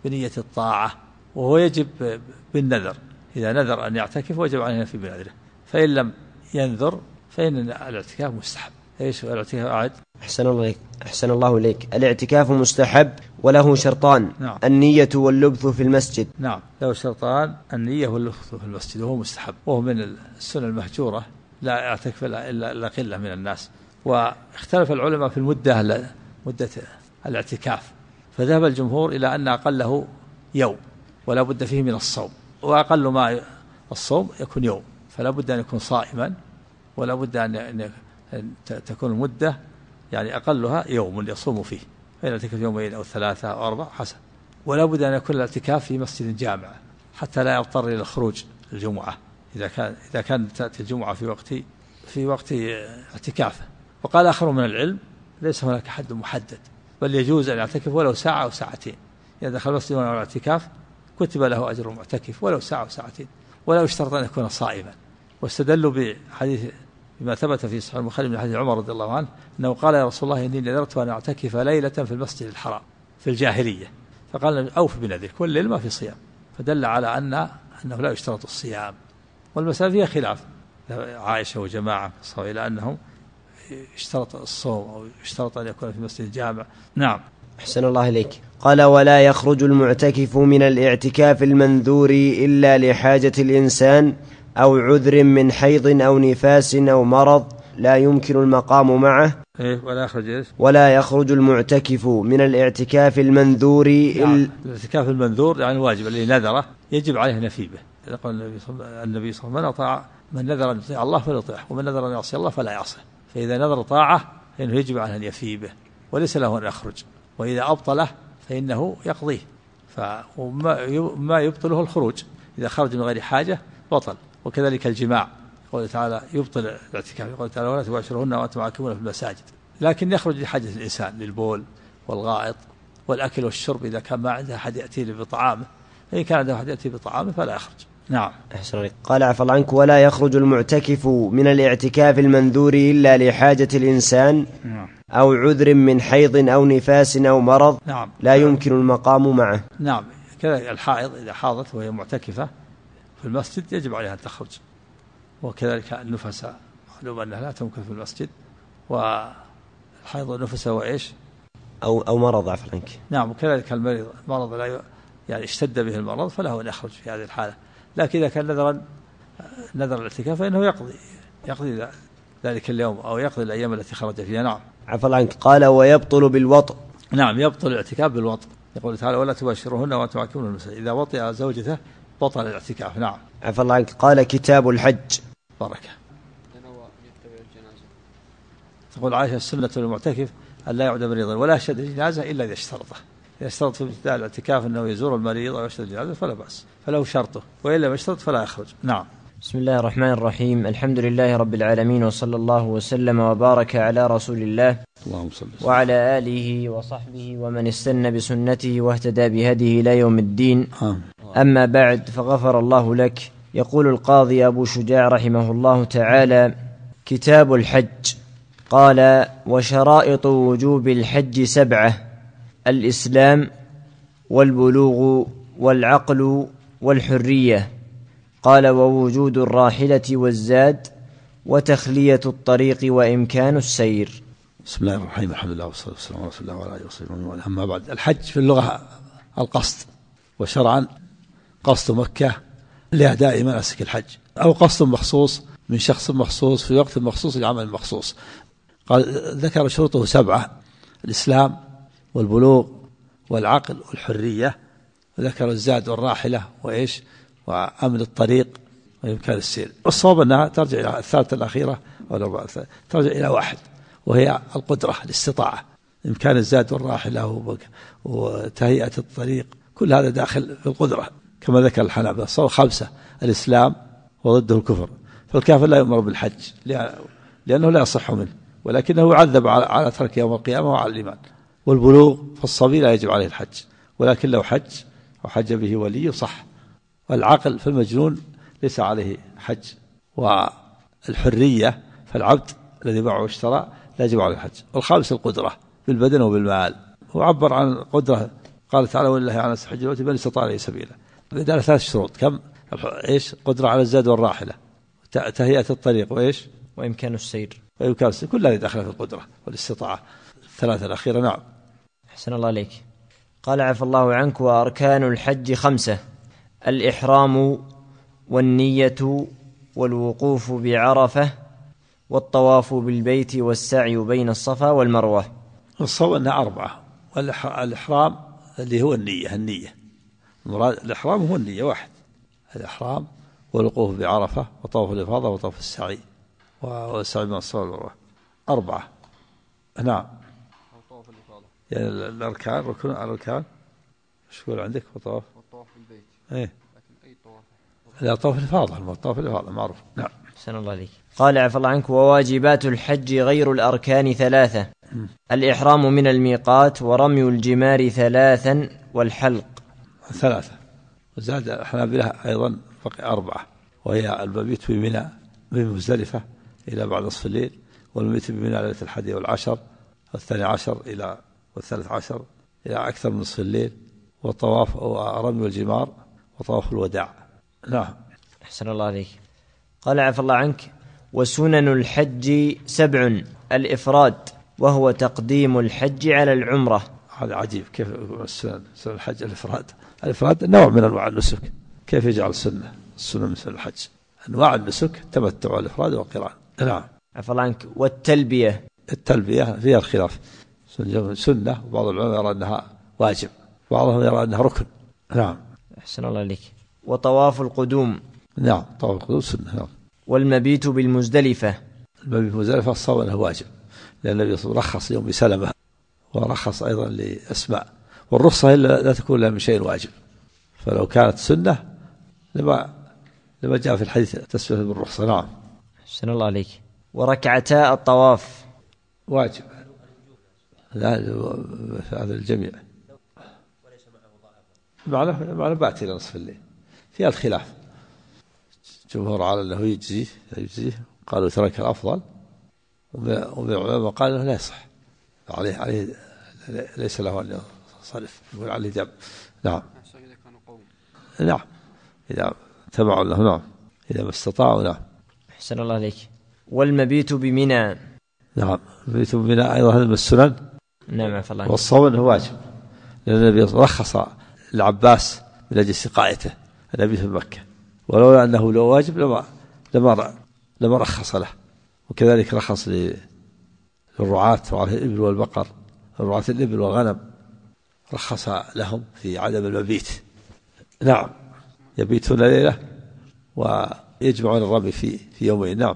بنية الطاعة، وهو يجب بالنذر، إذا نذر أن يعتكف وجب عليه ينفي بنذره، فإن لم ينذر فإن الاعتكاف مستحب. إيش الاعتكاف؟ أعد. أحسن الله إليك. الاعتكاف مستحب وله شرطان. نعم. النية واللبث في المسجد. نعم، له شرطان: النية واللبث في المسجد، وهو مستحب، وهو من السنة المهجورة، لا يعتكف إلا قلة من الناس. واختلف العلماء في مدة الاعتكاف، فذهب الجمهور إلى أن أقله يوم ولا بد فيه من الصوم، وأقل ما الصوم يكون يوم، فلا بد أن يكون صائما، ولا بد أن تكون المدة يعني أقلها يوم يصوم فيه، فإن اعتكف يومين أو 3 أو 4 حسن. ولا بد أن يكون الاعتكاف في مسجد جامع حتى لا يضطر إلى الخروج الجمعة، إذا كانت تأتي الجمعة في وقت اعتكافه. وقال آخر من العلم: ليس هناك حد محدد، بل يجوز أن يعتكف ولو ساعة أو ساعتين، إذا دخل المسجد على الاعتكاف كتب له أجر المعتكف ولو ساعة أو ساعتين، ولا يشترط أن يكون صائما. واستدلوا بما ثبت في صحيح البخاري من حديث عمر رضي الله عنه أنه قال: يا رسول الله، إني نذرت أن أعتكف ليلة في المسجد الحرام في الجاهلية، فقال: أوف بنذرك، كل ليل ما في صيام، فدل على أنه لا يشترط الصيام. والمسألة فيها خلاف، عائشة وجماعة صاروا إلى أنهم اشترط الصوم أو اشترط أن يكون في مسجد الجامع. نعم. أحسن الله إليك. قال: ولا يخرج المعتكف من الاعتكاف المنذور إلا لحاجة الإنسان أو عذر من حيض أو نفاس أو مرض لا يمكن المقام معه. ولا يخرج المعتكف من الاعتكاف المنذور الاعتكاف المنذور يعني الواجب الذي نذره يجب عليه نفيبه. يقول النبي صلى الله عليه وسلم: من نذر أن يطيع الله فليطيعه، ومن نذر أن يعصي الله فلا يعصيه. فإذا نذر طاعة فإنه يجب عليه أن يفيبه وليس له أن يخرج، وإذا أبطله فإنه يقضيه، فما يبطله الخروج، إذا خرج من غير حاجة بطل. وكذلك الجماع، يقول تعالى يبطل الاعتكاف، يقول تعالى: ولا تباشرهن وأنتم عاكفون في المساجد. لكن يخرج لحاجة الإنسان، للبول والغائط والأكل والشرب، إذا كان ما عنده أحد يأتي بطعامه، فإن كان عنده أحد يأتي بطعامه فلا يخرج. نعم. أحسن عليك. قال: عفى الله عنك. ولا يخرج المعتكف من الاعتكاف المنذور إلا لحاجة الإنسان أو عذر من حيض أو نفاس أو مرض لا يمكن المقام معه. نعم. كذلك الحائض إذا حاضت وهي معتكفة في المسجد يجب عليها أن تخرج، وكذلك النفس معلوم أنها لا تمكن في المسجد، والحيض والنفس هو إيش؟ أو مرض. عفى الله عنك. نعم. وكذلك المرض لا يعني اشتد به المرض فله أن يخرج في هذه الحالة. لكن إذا كان نذر الاعتكاف فإنه يقضي ذلك اليوم أو يقضي الأيام التي خرج فيها. نعم. عفى الله عنك. قال: ويبطل بالوطء. نعم، يبطل الاعتكاف بالوطء، يقول تعالى: ولا تباشرهن وأنتم عاكفون في المساجد. إذا وطئ زوجته بطل الاعتكاف. نعم. عفى الله عنك. قال: كتاب الحج. بركة. تقول عائشة: السنة للمعتكف أن لا يعود مريضا ولا يشهد الجنازة إلا إذا اشترطه. إذا اشترط في ابتداء الاعتكاف أنه يزور المريض أو يشهد الجنازة فلا بأس، فله شرطه، وإن لم يشترط فلا يخرج. نعم. بسم الله الرحمن الرحيم. الحمد لله رب العالمين، وصلى الله وسلم وبارك على رسول الله وعلى آله وصحبه ومن استنى بسنته واهتدى بهديه إلى يوم الدين. أما بعد، فغفر الله لك. يقول القاضي أبو شجاع رحمه الله تعالى: كتاب الحج. قال: وشرائط وجوب الحج 7: الإسلام والبلوغ والعقل والحرية. قال: ووجود الراحلة والزاد وتخلية الطريق وإمكان السير. بسم الله الرحمن الرحيم. الحمد لله والصلاة والسلام على رسول الله وعلى آله وصحبه وسلم. أما بعد، الحج في اللغة القصد، وشرعا قصد مكة لأداء مناسك الحج، أو قصد مخصوص من شخص مخصوص في وقت مخصوص لعمل مخصوص. قال ذكر شروطه 7: الإسلام والبلوغ والعقل والحرية، وذكر الزاد والراحلة وإيش وأمن الطريق وإمكان السير. والصواب أنها ترجع إلى الثالثة الأخيرة أو الأربعة، ترجع إلى واحد، وهي القدرة، الاستطاعة. إمكان الزاد والراحلة وتهيئة الطريق، كل هذا داخل في القدرة، كما ذكر الحنابلة. الصواب 5: الإسلام وضده الكفر، فالكافر لا يؤمر بالحج لأنه لا يصح منه، ولكنه يعذب على ترك يوم القيامة وعلى الإيمان. والبلوغ، فالصبي لا يجب عليه الحج، ولكن لو حج أو حج به ولي صح. والعقل، فالمجنون ليس عليه حج. والحرية، فالعبد الذي باع واشترى لا يجب عليه الحج. والخامس القدرة بالبدن وبالمال، وعبر عن القدرة قال تعالى ولله على الناس حج البيت من استطاع إليه سبيلا. بدأنا 3 شروط. كم؟ إيش؟ قدرة على الزاد والراحلة، تهيئة الطريق، وإيش؟ وإمكان السير. كل هذه داخله في القدرة والاستطاعة. 3 الأخيرة. نعم. أحسن الله عليك. قال عفى الله عنك: وأركان الحج 5: الإحرام والنية والوقوف بعرفة والطواف بالبيت والسعي بين الصفا والمروة. الصواب أنها 4. والإحرام اللي هو النية. المراد الإحرام هو النية واحد. الإحرام والوقوف بعرفة وطواف الإفاضة وطواف السعي والسعي بين الصفا والمروة. 4. نعم. وطواف الإفاضة يعني الأركان، ركن الأركان ايش يقول عندك؟ وطواف البيت. ايه. لكن أي طواف؟ لا، طواف الإفاضة. طواف الإفاضة معروف. نعم. أحسن الله عليك. قال عفى الله عنك: وواجبات الحج غير الأركان 3: الإحرام من الميقات ورمي الجمار 3 والحلق 3. وزاد الحنابلة أيضا بقي 4، وهي المبيت بمنى من مزدلفة إلى بعد نصف الليل، والمبيت بمنى ليلة 11 والثاني إلى وال13 إلى أكثر من نصف الليل، والطواف ورمي الجمار وطواف الوداع. نعم. أحسن الله عليك. قال عفى الله عنك: وسنن الحج 7: الإفراد وهو تقديم الحج على العمرة. هذا عجيب، كيف سنن الحج الإفراد نوع من أنواع النسك. كيف يجعل السنن مثل الحج؟ أنواع النسك: تمتع والإفراد والقران. نعم. عفى الله عنك: والتلبية فيها الخلاف، سنة، وبعض العلماء يرى أنها واجب، بعضهم يرى أنها ركن. نعم. أحسن الله عليك. وطواف القدوم. نعم، طواف القدوم سنة. نعم. والمبيت بالمزدلفة. المبيت بالمزدلفة الصواب أنه واجب، لأن النبي صلى الله عليه وسلم رخص يوم بسلمة، ورخص أيضا لأسماء، والرخصة لا تكون لها من شيء واجب، فلو كانت سنة لما جاء في الحديث تسبيح بالرخصة. نعم. أحسن الله عليك. وركعتا الطواف. واجب. لا، هذا الجميع. معنى بات إلى نصف الليل. فيها الخلاف، جمهور على أنه يجزيه، قالوا ترك الأفضل، وبالعلماء قالوا أنه لا يصح، عليه ليس له أن يصرف، يقول عليه دم. نعم. إذا كانوا قوم. نعم، إذا تبعوا له. نعم، إذا ما استطاعوا. نعم. أحسن الله عليك. والمبيت بمنى. نعم، المبيت بمنى أيضا هذا من السنن. نعم. عفى الله عنك. والصوم هو واجب، لأن النبي رخص العباس من أجل سقايته النبي في مكة، ولولا أنه لو واجب لما رخص له. وكذلك رخص للرعاة وعلى الإبل والبقر، رعاة الإبل والغنم رخص لهم في عدم المبيت. نعم، يبيتون ليلة ويجمعون الرمي في يومين. نعم.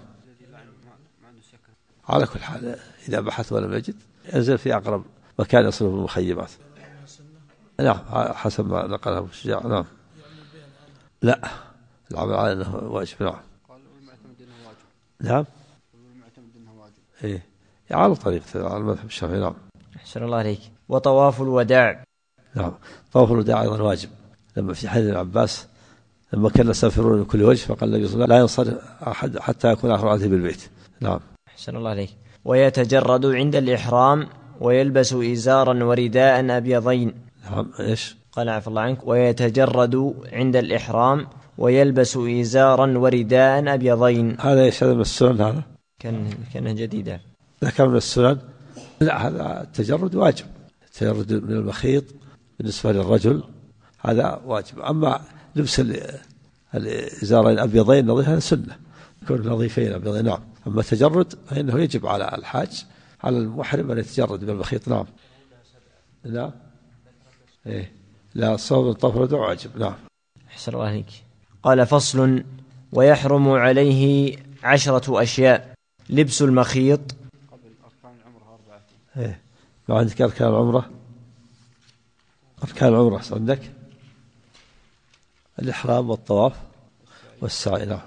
على كل حال إذا بحث ولم يجد ينزل في أقرب مكان يصله المخيمات. نعم، حسب ما نقله أبو الشجاع. نعم. لا، العمل على أنه واجب. نعم. قال والمعتمد أنه واجب. نعم. والمعتمد أنه واجب. إيه، على طريقة على المذهب الشافعي. نعم. أحسن الله عليك. وطواف الوداع. نعم، طواف الوداع أيضا واجب، لما في حديث العباس لما كنا يسافرون من كل وجه، فقال النبي صلى الله عليه وسلم لا ينصرف أحد حتى يكون آخر عهده بالبيت. نعم. أحسن الله عليك. ويتجرد عند الإحرام ويلبس إزارا ورداء أبيضين. نعم. إيش؟ قال عفى الله عنك: ويتجرد عند الإحرام ويلبس إزارا ورداء أبيضين. هذا إيش؟ هذا من السنن. هذا كان جديدة. إذا كان من السنن، لا، هذا التجرد واجب. التجرد من المخيط بالنسبة للرجل هذا واجب. أما لبس الإزارين الأبيضين نظيف هذا سنة، يكون نظيفين أبيضين. نعم. أما التجرد فإنه يجب على الحاج، على المحرم أن يتجرد من المخيط. نعم. لا، إيه، لا، صوم الطواف الوداع واجب. نعم. أحسن الله عليك. قال: فصل: ويحرم عليه 10 أشياء: لبس المخيط. قبل أركان العمرة 4. إيه، ما عندك أركان العمرة؟ أركان العمرة عندك الإحرام والطواف والسعي. نعم.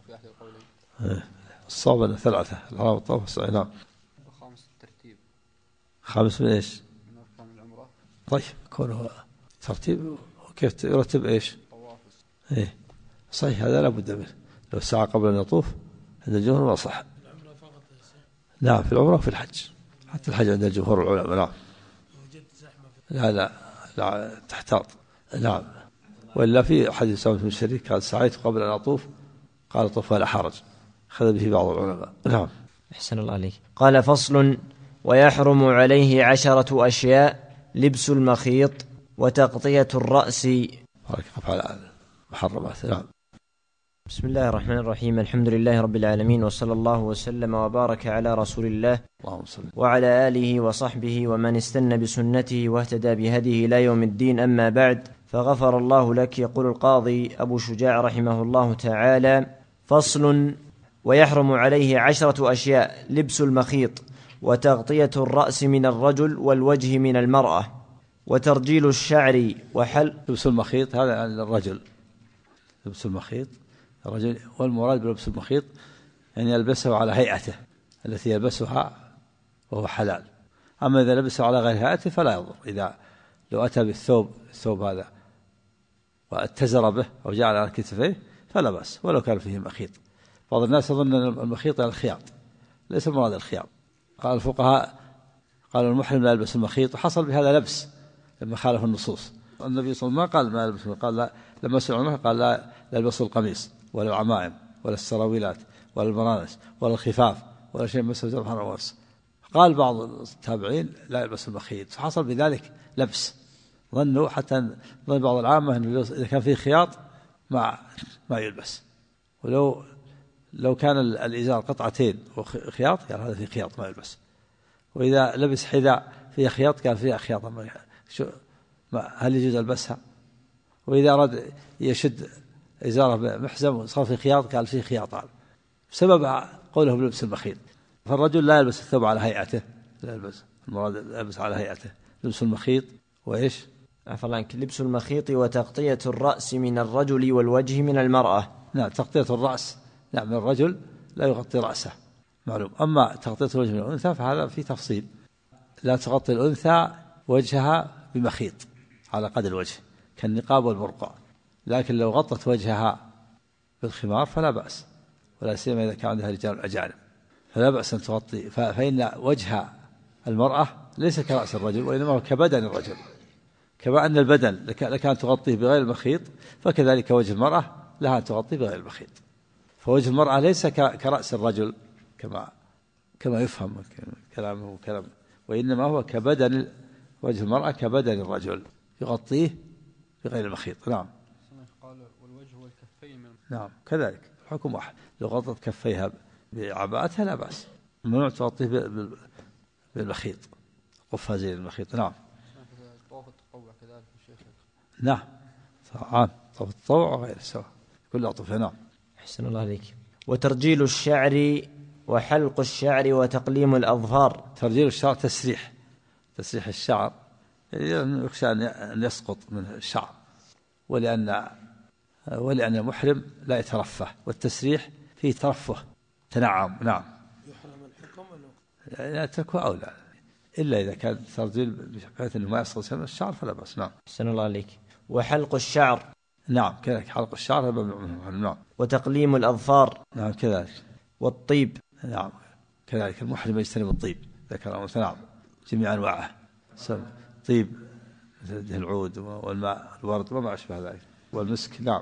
الصواب 3: الإحرام والطواف والسعي. نعم. وخامس الترتيب. 5 من إيش؟ من أركان العمرة. طيب، كونه ترتيب، وكيف يرتب إيش؟ طواف. إيه، صحيح، هذا لا بد منه. لو سعى قبل أن يطوف عند الجمهور ما صح. نعم، في العمرة وفي الحج، حتى الحج عند الجمهور العلماء. نعم. لا، لا تحتاط. نعم. وإلا في حديث سلمة بن شريك قال سعيت قبل أن أطوف قال طوف ولا حرج، أخذ به بعض العلماء. نعم. أحسن الله عليك. قال فصل: ويحرم عليه 10 أشياء: لبس المخيط، وتغطية الرأس. على محرمات. نعم. بسم الله الرحمن الرحيم. الحمد لله رب العالمين، وصلى الله وسلم وبارك على رسول الله وعلى آله وصحبه ومن استنى بسنته واهتدى بهديه إلى يوم الدين. أما بعد، فغفر الله لك. يقول القاضي أبو شجاع رحمه الله تعالى: فصل: ويحرم عليه 10 أشياء: لبس المخيط، وتغطية الرأس من الرجل والوجه من المرأة، وترجيل الشعر وحل. لبس المخيط هذا عن الرجل، لبس المخيط الرجل، والمراد بلبس المخيط يعني يلبسه على هيئته التي يلبسها وهو حلال. أما إذا لبسه على غير هيئته فلا يضر. إذا لو أتى الثوب هذا واتزر به أو جعل على كتفيه فلا بأس ولو كان فيه مخيط. بعض الناس يظن أن المخيط على الخياط، ليس المراد الخياط. قال الفقهاء قالوا المحرم لا يلبس المخيط، وحصل بهذا لبس لما خالف النصوص. النبي صلى الله عليه وسلم قال ما يلبس، قال لا، لما سئل قال لا يلبسوا القميص ولا العمائم ولا السراويلات ولا البرانس ولا الخفاف ولا شيء مسه جرح الرأس. قال بعض التابعين لا يلبس المخيط، فحصل بذلك لبس. ظنوا حتى ظن بعض العامة أنه إذا كان فيه خياط ما يلبس، ولو كان الإزار قطعتين وخياط قال هذا فيه خياط ما يلبس. وإذا لبس حذاء فيه خياط قال فيه خياط هل يجوز ألبسها؟ وإذا أراد يشد إزاره بمحزم وصار فيه خياط قال فيه خياط، بسبب قوله بلبس المخيط. فالرجل لا يلبس الثوب على هيئته، لا يلبس، المراد يلبس على هيئته. لبس المخيط وإيش؟ عفوا عنك. لبس المخيط وتغطية الرأس من الرجل والوجه من المرأة. نعم، تغطية الرأس نعم من الرجل لا يغطي رأسه معلوم. أما تغطية الوجه من الأنثى فهذا في تفصيل. لا تغطي الأنثى وجهها بمخيط على قدر الوجه كالنقاب والبرقع، لكن لو غطت وجهها بالخمار فلا بأس، ولا سيما إذا كان عندها رجال أجانب فلا بأس أن تغطي. فإن وجه المرأة ليس كرأس الرجل، وإنما هو كبدن الرجل. كما أن البدن لك أن تغطيه بغير المخيط، فكذلك وجه المرأة لها أن تغطيه بغير المخيط. فوجه المرأة ليس كرأس الرجل كما يفهم كلامه وكلام، وإنما هو كبدن وجه المرأة كبدن الرجل يغطيه بغير المخيط. نعم. قال والوجه والكفين نعم كذلك الحكم واحد. لو غطت كفيها بعباءتها لا بأس، ممنوع تغطيه بالمخيط، قفها زي المخيط. نعم. طواف التطوع كذلك يا شيخ. نعم طبعا طواف التطوع وغيره سواء كل أطوفه. نعم. أحسن الله عليك. وترجيل الشعر وحلق الشعر وتقليم الأظفار. ترجيل الشعر تسريح الشعر، يعني يخشى أن يسقط من الشعر، ولأن المحرم لا يترفه، والتسريح فيه ترفه تنعم. نعم. يحرم الحكم لا تكوى أو لا، إلا إذا كان ترجيل بحيث أنه ما يسقط من الشعر فلا بأس. نعم. أحسن الله عليك. وحلق الشعر. نعم كذلك حلق الشعر. نعم. وتقليم الأظفار. نعم كذلك. والطيب. نعم كذلك المحرم يجتنب الطيب ذكر. نعم جميع أنواعه، طيب مثل العود والماء الورد وما أشبه ذلك والمسك. نعم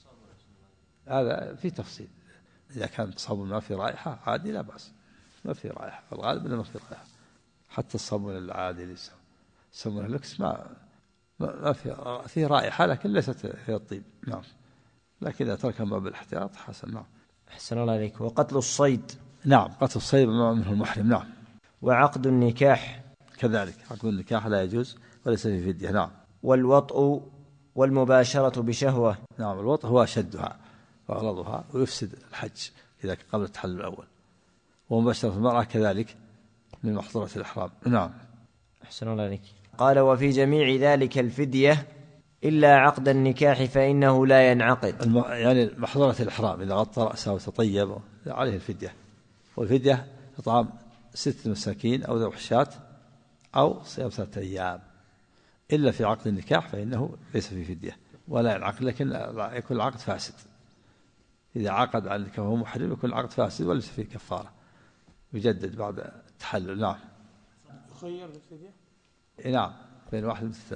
هذا في تفصيل. إذا كان صابون ما في رائحة عادي لا بأس، ما في رائحة، الغالب أنه ما في رائحة. حتى الصابون العادي اللي يسمونه اللكس ما في رائحة، لكن ليست هي الطيب. نعم. لكن إذا ترك ما بالاحتياط حسن. نعم. أحسن الله عليك. وقتل الصيد. نعم قتل الصيد منه المحرم. نعم. وعقد النكاح كذلك عقد النكاح لا يجوز وليس في فدية. نعم. والوطء والمباشرة بشهوة. نعم الوطء هو أشدها وأغلظها ويفسد الحج إذا قبل التحلل الأول. ومباشرة المرأة كذلك من محظورات الإحرام. نعم. أحسن الله عليك. قال وفي جميع ذلك الفدية إلا عقد النكاح فإنه لا ينعقد. يعني محظورة الإحرام إذا غطى رأسه وتطيب عليه الفدية، والفدية إطعام 6 مساكين أو ذبح شاة أو صيام 3 أيام. إلا في عقد النكاح فإنه ليس في فدية ولا ينعقد، لكن يكون العقد فاسد. إذا عقد على النكاح وهو محرم يكون العقد فاسد وليس فيه كفارة، يجدد بعد التحلل. نعم. يخير بالفدية. نعم بين واحد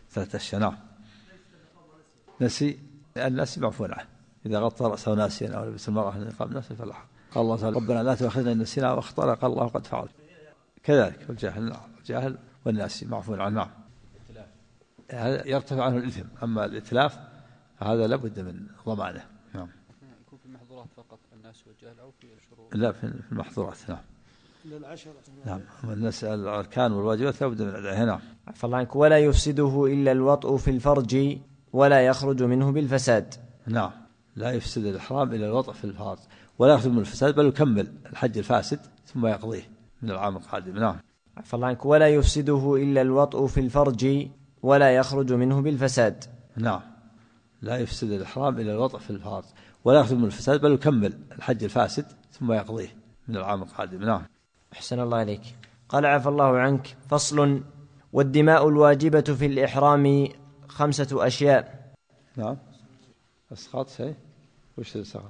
3 أشياء. نعم. نسي، الناس معفو عنه إذا غطى رأسه ناسيا أو لبس المرأة النقاب ناسيا فلا حرج. قال الله تعالى ربنا لا تؤاخذنا إن نسينا أو أخطأنا، قال الله قد فعل. كذلك الجاهل والناسي معفو عنه. نعم. هذا يرتفع عنه الإثم، أما الإتلاف هذا لابد من ضمانه. نعم. يكون في المحظورات فقط الناس والجهل أو في الشروط؟ لا، في المحظورات. نعم. نعم. الناس الأركان والواجبات لابد من أدائها. نعم. عفى الله عنك. ولا يفسده إلا الوطء في الفرج ولا يخرج منه بالفساد. نعم. لا يفسد الإحرام إلا الوطء في الفرج ولا يخرج منه الفساد، بل يكمل الحج الفاسد ثم يقضيه من العام القادم. نعم. عفى الله عنك. ولا يفسده إلا الوطء في الفرج ولا يخرج منه بالفساد. نعم. لا يفسد الإحرام إلا الوطء في الفرج ولا يخرج منه الفساد، بل يكمل الحج الفاسد ثم يقضيه من العام القادم. نعم. أحسن الله عليك. قال عفى الله عنك. فصل. والدماء الواجبة في الإحرام 5 أشياء. نعم. أسقط شيء. وش سقط؟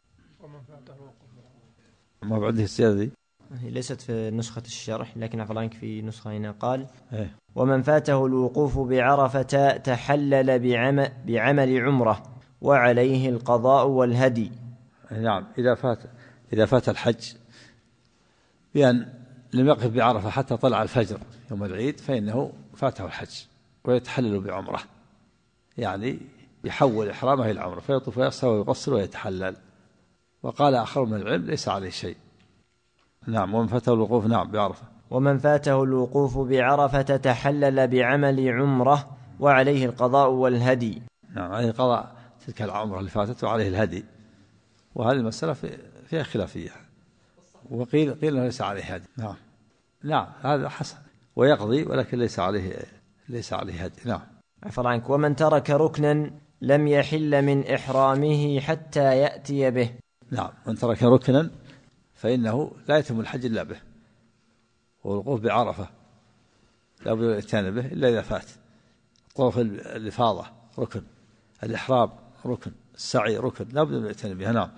ما بعده الزيادة دي ليست في نسخة الشرح، لكن عفى الله عنك في نسخة هنا قال إيه؟ ومن فاته الوقوف بعرفة تحلل بعمل عمره وعليه القضاء والهدي. نعم. إذا فات الحج بأن لم يقف بعرفة حتى طلع الفجر يوم العيد فإنه فاته الحج ويتحلل بعمره، يعني يحول إحرامه إلى العمرة فيطوف ويقصر ويقصر ويتحلل. وقال آخر من العلم ليس عليه شيء. نعم. ومن فاته الوقوف نعم بعرفة. ومن فاته الوقوف بعرفة تحلل بعمل عمره وعليه القضاء والهدي. نعم. عليه قضاء تلك العمرة اللي فاتت وعليه الهدي، وهذه المسألة فيها خلافية، وقيل أنه ليس عليه هدي. نعم. نعم. هذا حسن ويقضي، ولكن ليس عليه هدي. نعم. عفى الله عنك. ومن ترك ركنا لم يحل من إحرامه حتى يأتي به. نعم. من ترك ركنا فإنه لا يتم الحج إلا به، والوقوف بعرفة لا بد الاتيان به إلا إذا فات. طواف الإفاضة ركن، الإحرام ركن، السعي ركن، لا بد من الاتيان به. نعم.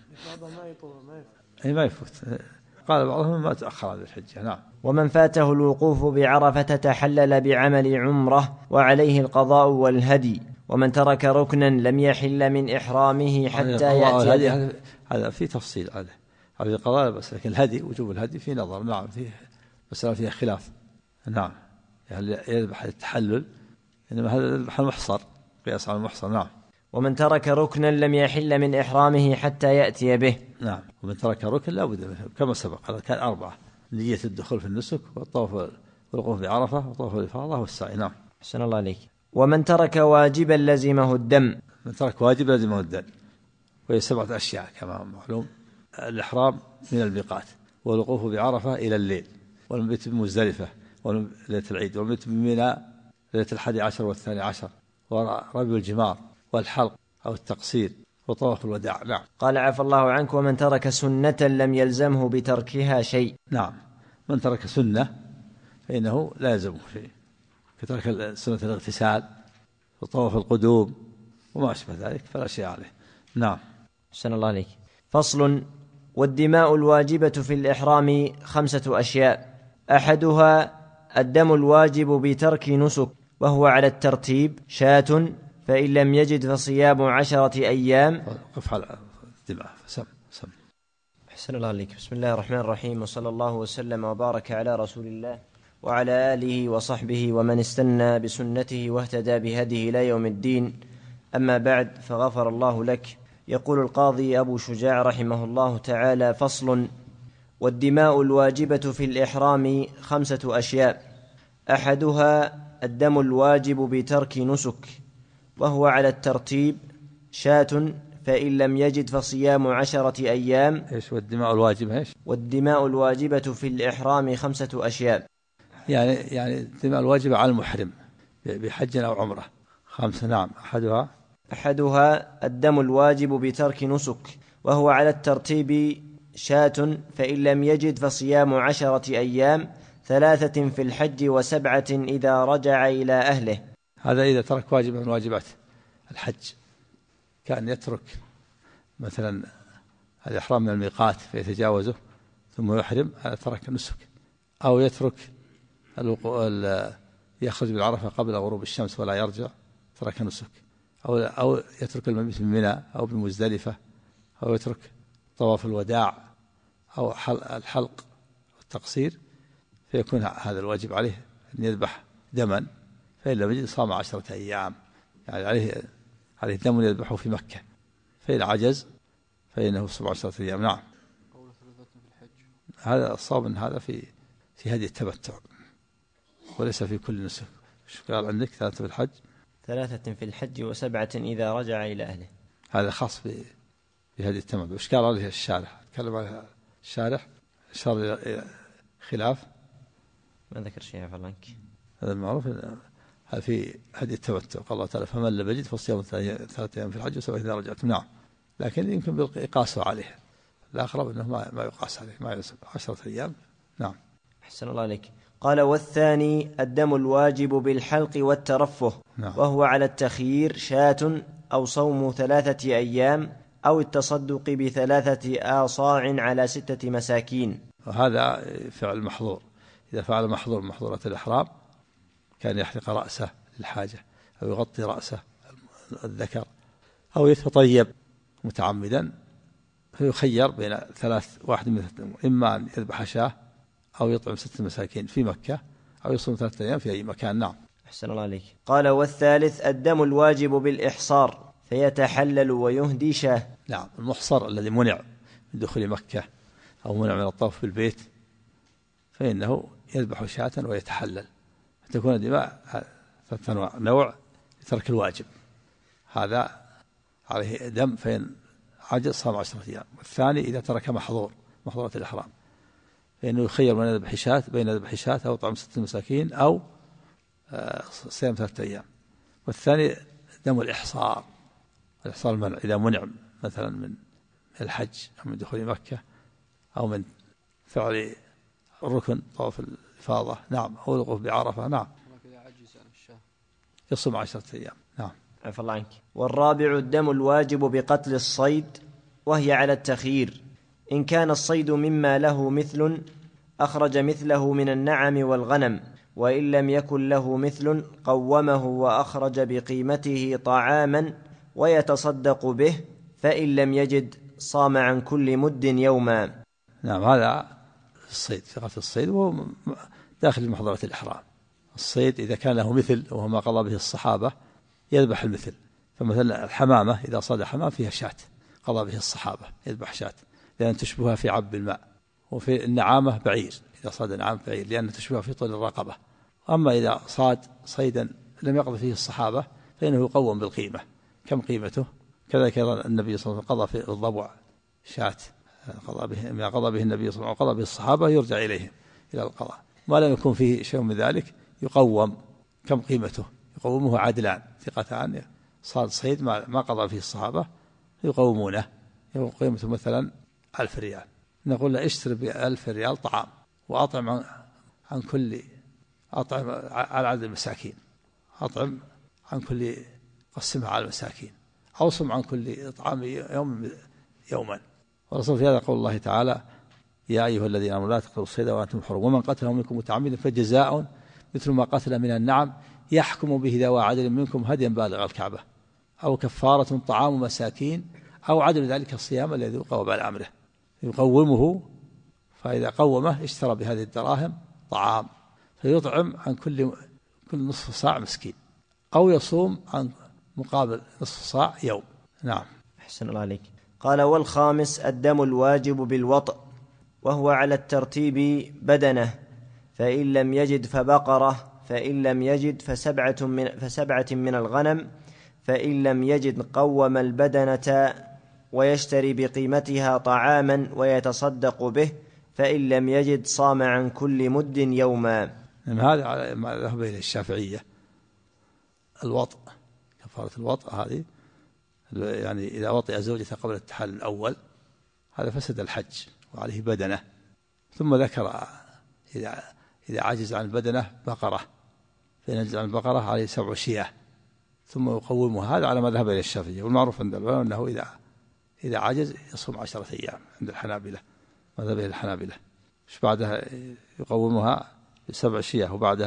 ما يفوت. قال بعضهم ما تأخر عن الحجة. نعم. ومن فاته الوقوف بعرفة تحلل بعمل عمره وعليه القضاء والهدي. ومن ترك ركنا لم يحل من إحرامه حتى يأتي به. هذا في تفصيل هذه القضاء بس، لكن الهدي وجوب الهدي في نظر. نعم. فيه مسألة فيها خلاف. نعم. يذبح التحلل، إنما هذا يذبح المحصر قياس على المحصر. نعم. ومن ترك ركنا لم يحل من إحرامه حتى يأتي به. نعم. ومن ترك ركن لا بد منه كما سبق. هذا كان 4: نية الدخول في النسك والطواف والوقوف بعرفة وطواف الإفاضة والسعي. نعم. أحسن الله عليك. ومن ترك واجبا لزمه الدم. من ترك واجب لزمه الدم، وهي 7 أشياء كما معلوم: الإحرام من الميقات، والوقوف بعرفة إلى الليل، والمبيت بمزدلفة ليلة العيد، والمبيت بمنى ليلة 11 والثاني عشر، ورمي الجمار، والحلق أو التقصير، وطواف الوداع. نعم. قال عفى الله عنك. ومن ترك سنة لم يلزمه بتركها شيء. نعم. من ترك سنة فإنه لا يلزمه شيء، كترك سنة الاغتسال وطواف القدوم وما أشبه ذلك فلا شيء عليه. نعم. أحسن الله عليك. فصل. والدماء الواجبة في الإحرام 5 أشياء. أحدها الدم الواجب بترك نسك، وهو على الترتيب: شاة، فإن لم يجد فصيام 10 أيام. قف على الدماء سم. أحسن الله عليك. بسم الله الرحمن الرحيم، وصلى الله وسلم وبارك على رسول الله وعلى آله وصحبه ومن استنى بسنته واهتدى بهديه إلى يوم الدين. أما بعد، فغفر الله لك. يقول القاضي أبو شجاع رحمه الله تعالى: فصل. والدماء الواجبة في الإحرام 5 أشياء. أحدها الدم الواجب بترك نسك، وهو على الترتيب: شاة، فإن لم يجد فصيام 10 أيام. إيش والدماء الواجبة إيش؟ والدماء الواجبة في الإحرام 5 أشياء. يعني الدماء الواجبة على المحرم بحج أو عمرة 5. نعم. أحدها الدم الواجب بترك نسك، وهو على الترتيب: شاة، فإن لم يجد فصيام 10 أيام، 3 في الحج و7 إذا رجع إلى أهله. هذا إذا ترك واجب من واجبات الحج، كان يترك مثلا الإحرام من الميقات فيتجاوزه ثم يحرم، هذا ترك نسك. أو يخرج من عرفة قبل غروب الشمس ولا يرجع ترك نسك، أو يترك المبيت من منى أو بمزدلفة، أو يترك طواف الوداع أو الحلق والتقصير، فيكون هذا الواجب عليه أن يذبح دما، فإن لم يجد صام 10 أيام، يعني عليه دم يذبحه في مكة، فإن عجز فإنه صوم 10 أيام. نعم. هذا الصوم من هذا في هدي التمتع وليس في كل نسك. شو قال عندك؟ 3 في الحج، 3 في الحج و7 إذا رجع إلى أهله. هذا خاص بهدي التمتع. وش قال عليه الشارح؟ تكلم عليه الشارح شر خلاف، ما ذكر شيء عفوا عنك. هذا المعروف هذا في هدي التمتع. قال الله تعالى فمن لم يجد فصيام 3 أيام في الحج و7 إذا رجعتم. نعم، لكن يمكن يقاسوا عليه، الأقرب أنه ما يقاس عليه، ما ينسب 10 أيام. نعم. أحسن الله عليك. قال والثاني الدم الواجب بالحلق والترفه. نعم. وهو على التخيير شاة أو صوم 3 أيام أو التصدق ب3 آصاع على 6 مساكين. وهذا فعل محظور. إذا فعل محظور من محظورات الإحرام كان يحلق رأسه للحاجة، أو يغطي رأسه الذكر، أو يتطيب متعمدا، فيخير بين 3 واحد من 3، إما أن يذبح شاة أو يطعم 6 مساكين في مكة أو يصوم 3 أيام في أي مكان. نعم. أحسن الله عليك. قال والثالث الدم الواجب بالإحصار فيتحلل ويهدي شاة. نعم، المحصر الذي منع من دخول مكة أو منع من الطواف بالبيت فإنه يذبح شاة ويتحلل، فتكون الدماء 3 أنواع: نوع لترك الواجب، هذا عليه دم فإن عجز صام 10 أيام. والثاني إذا ترك محظورات الإحرام فإنه يخير بين ذبح شاة أو طعم 6 مساكين أو صيام 3 أيام. والثاني دم الإحصار المنع، إذا منع مثلا من الحج أو من دخول مكة أو من فعل الركن طواف الإفاضة، نعم، أو الوقوف بعرفة، نعم، يصوم 10 أيام. نعم. عفى الله عنك. والرابع الدم الواجب بقتل الصيد، وهي على التخيير. إن كان الصيد مما له مثل أخرج مثله من النعم والغنم، وإن لم يكن له مثل قومه وأخرج بقيمته طعاما ويتصدق به، فإن لم يجد صام عن كل مد يوما. نعم، هذا الصيد، في قتل الصيد وهو داخل محظورات الإحرام. الصيد إذا كان له مثل وهو ما قضى به الصحابة يذبح المثل، فمثلا الحمامة إذا صاد حمام فيها شاة قضى به الصحابة يذبح شاة لأن تشبهها في عب الماء. وفي النعامة بعير، إذا صاد نعام بعير لأن تشبهها في طول الرقبة. أما إذا صاد صيدا لم يقض فيه الصحابة فإنه يقوم بالقيمة. كم قيمته؟ كذلك أيضا النبي صلى الله عليه وسلم قضى في الضبع شاة ما قضى به النبي صلى الله عليه وسلم وقضى به الصحابة يرجع إليهم إلى القضاء. ما لم يكن فيه شيء من ذلك يقوم. كم قيمته؟ يقومه عدلان ثقتان، صاد صيد ما قضى فيه الصحابة يقومونه، قيمته مثلا 1000 ريال، نقول له اشتري ب1000 ريال طعام وأطعم عن كل أطعم على عدد المساكين، أطعم عن كل قسمها على المساكين، أو صم عن كل طعام يوما. والرسول في هذا قول الله تعالى يا أيها الذين آمنوا لا تقتلوا الصيد وأنتم حرم ومن قتله منكم متعمدا فجزاء مثل ما قتل من النعم يحكم به ذوى عدل منكم هديا بالغ الكعبة أو كفارة طعام مساكين أو عدل ذلك الصيام الذي يذوق وبال أمره. يقومه، فإذا قومه اشترى بهذه الدراهم طعام فيطعم عن كل نصف صاع مسكين، أو يصوم عن مقابل نصف صاع يوم. نعم. أحسن الله عليك. قال والخامس الدم الواجب بالوطء، وهو على الترتيب بدنه، فإن لم يجد فبقرة، فإن لم يجد فسبعة من الغنم، فإن لم يجد قوم البدنة ويشتري بقيمتها طعاما ويتصدق به، فإن لم يجد صام عن كل مد يوما. هذا ما ذهب إليه الشافعية. الوطء، كفارة الوطء هذه يعني إذا وطئ زوجته قبل التحلل الأول هذا فسد الحج وعليه بدنة. ثم ذكر إذا عجز عن البدنة بقرة، فإن عجز عن البقرة عليه 7 شياه ثم يقومها. هذا على ما ذهب إليه الشافعية. والمعروف عند العلماء أنه إذا عجز يصوم 10 أيام عند الحنابلة، مذهب الحنابلة. بعدها يقومها ب7 شياه وبعدها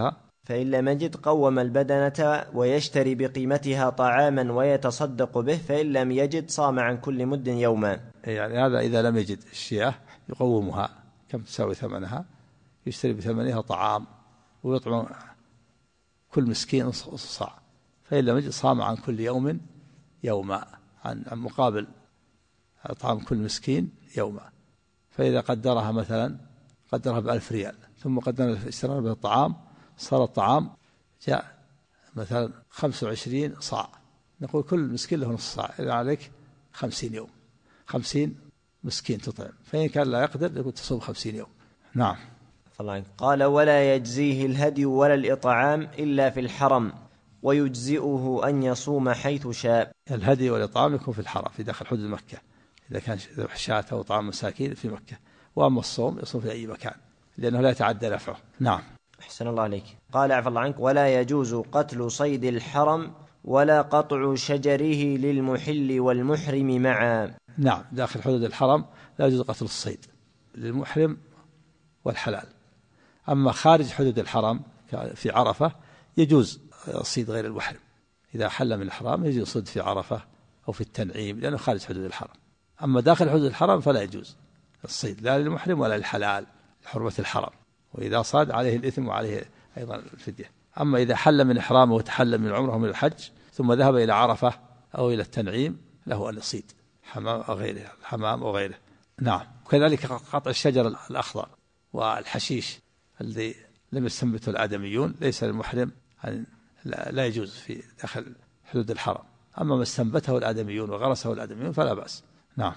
فإن لم يجد قوم البدنة ويشتري بقيمتها طعاما ويتصدق به، فإن لم يجد صام عن كل مد يوما. يعني هذا إذا لم يجد الشياه يقومها كم تساوي ثمنها، يشتري بثمنها طعام ويطعم كل مسكين نصف صاع، فإن لم يجد صام عن كل يوم يوما، عن مقابل طعام كل مسكين يوما. فإذا قدرها مثلا قدرها ب1000 ريال، ثم قدر اشترى به الطعام، صار الطعام جاء مثلا 25 صاع، نقول كل مسكين له نصف صاع، إذا عليك 50 يوم، 50 مسكين تطعم. فإن كان لا يقدر يقول تصوم 50 يوم. نعم. قال: ولا يجزيه الهدي ولا الإطعام إلا في الحرم، ويجزئه أن يصوم حيث شاء. الهدي والإطعام يكون في الحرم في داخل حدود مكة، إذا كان ذبح شاة أو طعام مساكين في مكة. وأما الصوم يصوم في أي مكان لأنه لا يتعدى نفعه. نعم. أحسن الله عليك. قال: عفى الله عنك: ولا يجوز قتل صيد الحرم ولا قطع شجره للمحل والمحرم معا. نعم، داخل حدود الحرم لا يجوز قتل الصيد للمحرم والحلال. أما خارج حدود الحرم في عرفة يجوز صيد غير المحرم، إذا حل من الحرام يجوز يصيد في عرفة أو في التنعيم لأنه خارج حدود الحرم. أما داخل حدود الحرم فلا يجوز الصيد لا للمحرم ولا للحلال لحرمة الحرم، وإذا صاد عليه الإثم وعليه أيضا الفدية. أما إذا حل من إحرامه وتحل من العمرة ومن الحج ثم ذهب إلى عرفة أو إلى التنعيم له أن يصيد حمام أو غيره، الحمام أو غيره. نعم. وكذلك قطع الشجر الأخضر والحشيش الذي لم يستنبته الآدميون ليس للمحرم، لا يجوز في داخل حدود الحرم. أما ما استنبته الآدميون وغرسه الآدميون فلا بأس. نعم.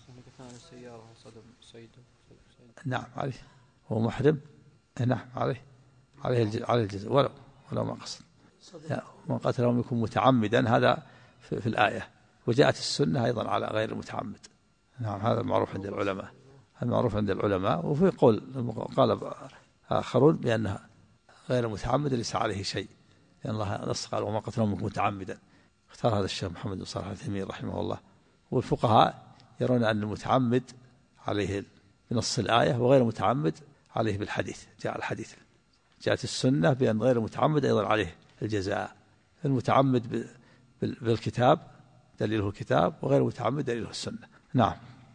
نعم عليه، هو محرم. نعم عليه الجزاء ولو ما قصد. من قتله منكم متعمدا، هذا في الآية، وجاءت السنة أيضا على غير المتعمد. نعم، هذا معروف عند العلماء، هذا معروف عند العلماء. وفي قال آخرون بأنها غير المتعمد ليس عليه شيء، لأن الله نص قال: وما قتله منكم متعمدا. اختار هذا الشيخ محمد بن صالح العثيمين رحمه الله. والفقهاء يرون أن المتعمد عليه بنص الآية وغير متعمد عليه بالحديث. جاء الحديث، جاءت السنة بأن غير المتعمد أيضا عليه الجزاء. المتعمد بالكتاب دليله الكتاب، وغير المتعمد دليله السنة. نعم.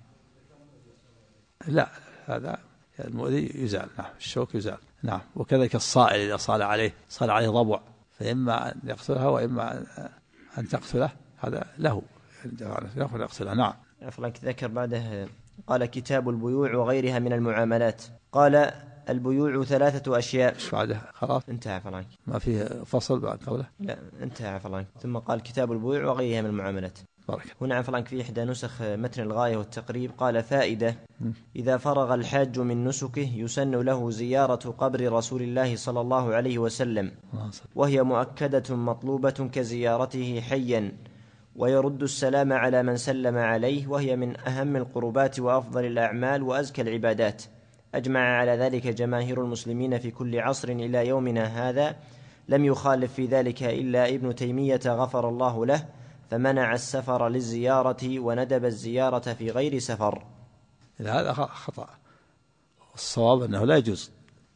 لا، هذا المؤذي يزال. نعم، الشوك يزال. نعم. وكذلك الصائل إذا صال عليه ضبع، فإما أن يقتلها وإما أن تقتله، هذا له يقتلها. نعم. ذكر بعده قال: كتاب البيوع وغيرها من المعاملات. قال: البيوع 3 أشياء. ايش بعده؟ خلاص انتهى. عفوا عنك. ما فيه فصل بعد قوله؟ لا، انتهى. عفوا عنك. ثم قال: كتاب البيوع وغيرها من المعاملات. بارك. هنا عفوا عنك في إحدى نسخ متن الغاية والتقريب قال: فائدة: إذا فرغ الحاج من نسكه يسن له زيارة قبر رسول الله صلى الله عليه وسلم، وهي مؤكدة مطلوبة كزيارته حيا، ويرد السلام على من سلم عليه، وهي من أهم القربات وأفضل الأعمال وأزكى العبادات. أجمع على ذلك جماهير المسلمين في كل عصر إلى يومنا هذا، لم يخالف في ذلك إلا ابن تيمية غفر الله له، فمنع السفر للزيارة وندب الزيارة في غير سفر. هذا خطأ. الصواب أنه لا يجوز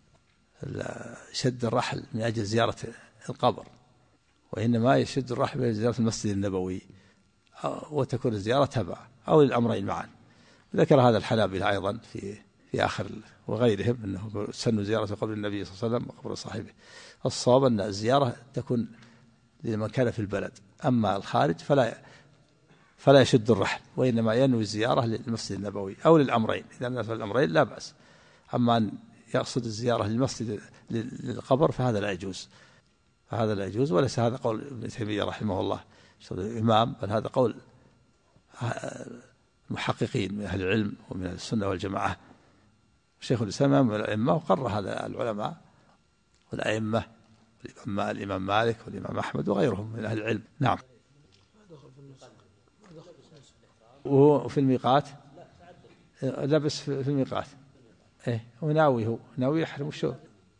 شد الرحل من أجل زيارة القبر، وإنما يشد الرحل من أجل زيارة المسجد النبوي، وتكون الزيارة تبع أو للأمرين معا. ذكر هذا الحنابلة أيضا في آخر وغيرهم أنه سن زيارة قبر النبي صلى الله عليه وسلم وقبر صاحبه. الصواب أن الزيارة تكون لمن كان في البلد، أما الخارج فلا يشد الرحل، وإنما ينوي الزيارة للمسجد النبوي أو للأمرين. إذا نفع الأمرين لا بأس. أما أن يقصد الزيارة للمسجد للقبر فهذا لا يجوز، وليس هذا قول ابن تيمية رحمه الله الإمام، بل هذا قول محققين من أهل العلم ومن أهل السنة والجماعة. شيخ الإسلام من الأئمة، وقرر هذا العلماء والأئمة، الإمام مالك والإمام أحمد وغيرهم من أهل العلم. نعم. وفي الميقات لبس في الميقات، هو ناوي يحرم وشو.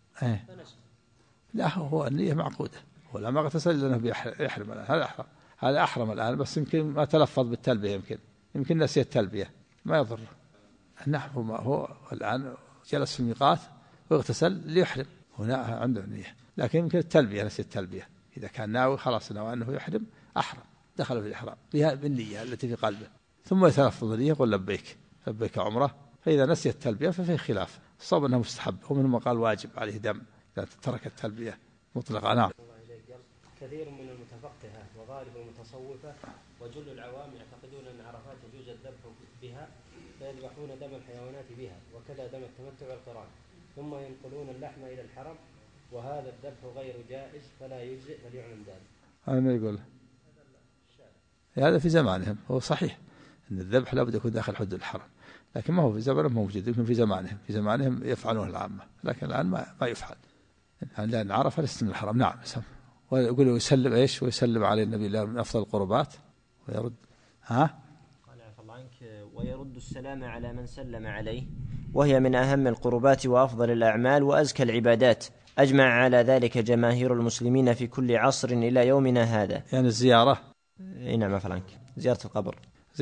لا، هو النية معقودة، ولا ما اغتسل لأنه بيحرم الآن. هذا أحرم الآن، بس يمكن ما تلفظ بالتلبية، يمكن نسي التلبية، ما يضر. نعم، هو الآن جلس في الميقات واغتسل ليحرم، هنا عنده نية، لكن يمكن التلبية نسي التلبية، إذا كان ناوي خلاص نوى أنه يحرم أحرم، دخل في الإحرام بها بالنية التي في قلبه، ثم يتلفظ النية يقول لبيك لبيك عمرة. فإذا نسي التلبية ففيه خلاف، الصواب أنه مستحب، ومنهم قال واجب عليه دم إذا ترك التلبية مطلقا. نعم. كثير من المتفقهة وغالب المتصوفة وجل العوام يعتقدون أن عرفات يجوز الذبح بها، فيذبحون دم الحيوانات بها، وكذا دم التمتع والقران، ثم ينقلون اللحم إلى الحرم، وهذا الذبح غير جائز فلا يجزئ فليعلم ذلك. هذا ما يقول هذا في زمانهم، هو صحيح أن الذبح لابد يكون داخل حدود الحرم، لكن ما هو في زمانهم موجود، يمكن في زمانهم يفعلون العامة، لكن الآن ما يفعل، لأن عرفة ليست من الحرم. نعم. ويقول ويسلم ايش؟ ويسلم على النبي الله من افضل القربات ويرد قال عفى الله عنك ويرد السلام على من سلم عليه، وهي من اهم القربات وافضل الاعمال وازكى العبادات، اجمع على ذلك جماهير المسلمين في كل عصر الى يومنا هذا. يعني الزياره. نعم عفى الله عنك، زياره القبر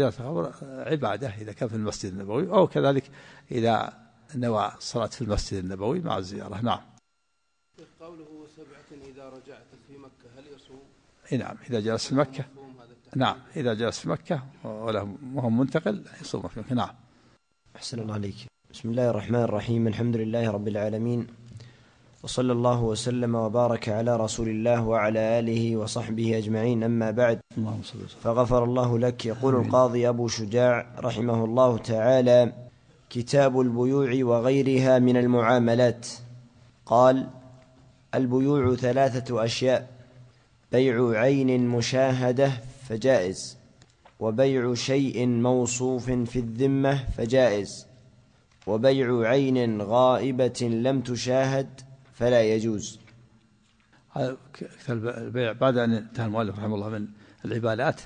عباده اذا كان في المسجد النبوي، او كذلك اذا نوى الصلاه في المسجد النبوي مع الزياره. نعم. قوله 7 إذا رجعت في مكة هل يصوم؟ نعم إذا جلس في مكة. نعم إذا جلس في مكة وهو منتقل يصوم في مكة. نعم. أحسن الله عليك. بسم الله الرحمن الرحيم، الحمد لله رب العالمين، وصلى الله وسلم وبارك على رسول الله وعلى آله وصحبه أجمعين، أما بعد، فغفر الله لك. يقول القاضي أبو شجاع رحمه الله تعالى: كتاب البيوع وغيرها من المعاملات. قال: البيوع 3 أشياء: بيع عين مشاهدة فجائز، وبيع شيء موصوف في الذمة فجائز، وبيع عين غائبة لم تشاهد فلا يجوز. هذا البيع بعد أن انتهى المؤلف رحمه الله من العبادات،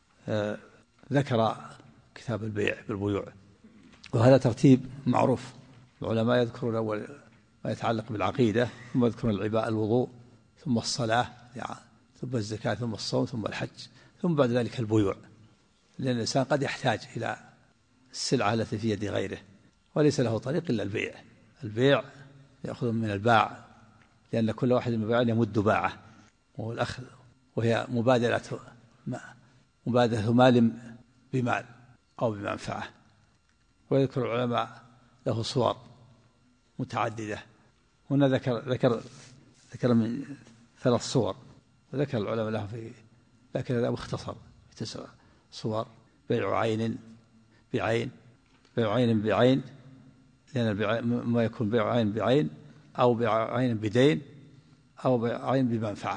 ذكر كتاب البيع بالبيوع، وهذا ترتيب معروف. العلماء يذكرون أول ما يتعلق بالعقيدة، ثم يذكرون الوضوء، ثم الصلاة، يعني ثم الزكاة، ثم الصوم، ثم الحج، ثم بعد ذلك البيوع، لأن الإنسان قد يحتاج إلى السلعة التي في يد غيره وليس له طريق إلا البيع. البيع يأخذ من الباع، لأن كل واحد من البائعين يمد باعه، والأخذ وهي مبادلة مال بمال أو بمنفعة. ويذكر العلماء له صور متعددة، هنا ذكر من 3 صور، وذكر العلماء له في، لكن هذا مختصر في 9 صور: بيع عين بعين، بيع عين بعين، لأن ما يكون بيع عين بعين، أو بيع عين بدين، أو بيع عين بمنفعة.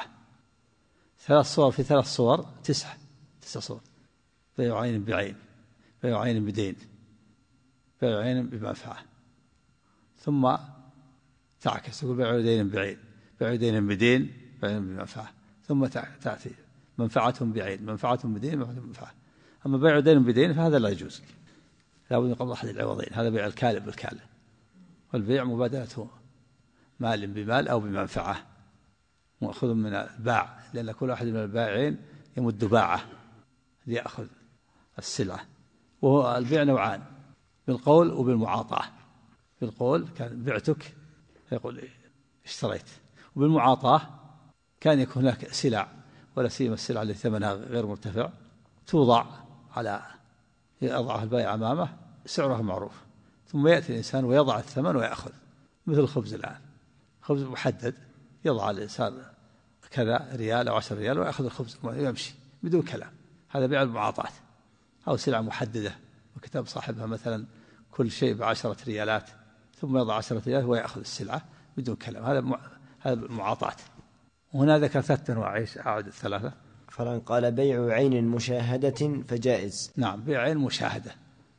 3 صور في 3 صور 9 صور: بيع عين بعين، بيع عين بدين، بيع عين بمنفعة. ثم تعكس يقول بيع دين بعين، بيع دين بدين، بيع عين بمنفعة، ثم تأتي منفعة بعين، منفعة بدين، منفعة بمنفعة. أما بيع دين بدين فهذا لا يجوز، لا بد من قبض أحد العوضين، هذا بيع الكالب بالكالب. والبيع مبادلة مال بمال أو بمنفعة، مأخوذ من الباع، لأن كل واحد من البائعين يمد باعه ليأخذ السلعة. وهو البيع نوعان: بالقول وبالمعاطاة. بالقول كان بعتك، يقول اشتريت. وبالمعاطاة كان يكون لك سلع، ولا سيما السلع التي ثمنها غير مرتفع، توضع على يضعها البائع أمامه سعرها معروف، ثم يأتي الإنسان ويضع الثمن ويأخذ. مثل الخبز الآن، خبز محدد يضع الإنسان كذا ريال أو 10 ريال ويأخذ الخبز ويمشي بدون كلام، هذا بيع المعاطاة. أو سلعة محددة وكتاب صاحبها مثلا كل شيء ب10 ريالات، ثم يضع 10 ريالات ويأخذ السلعة بدون كلام، هذا المعاطاة. وهنا ذكر 3 أنواع. ايش أعد ال3؟ فلان قال: بيع عين مشاهدة فجائز. نعم، بيع عين مشاهدة،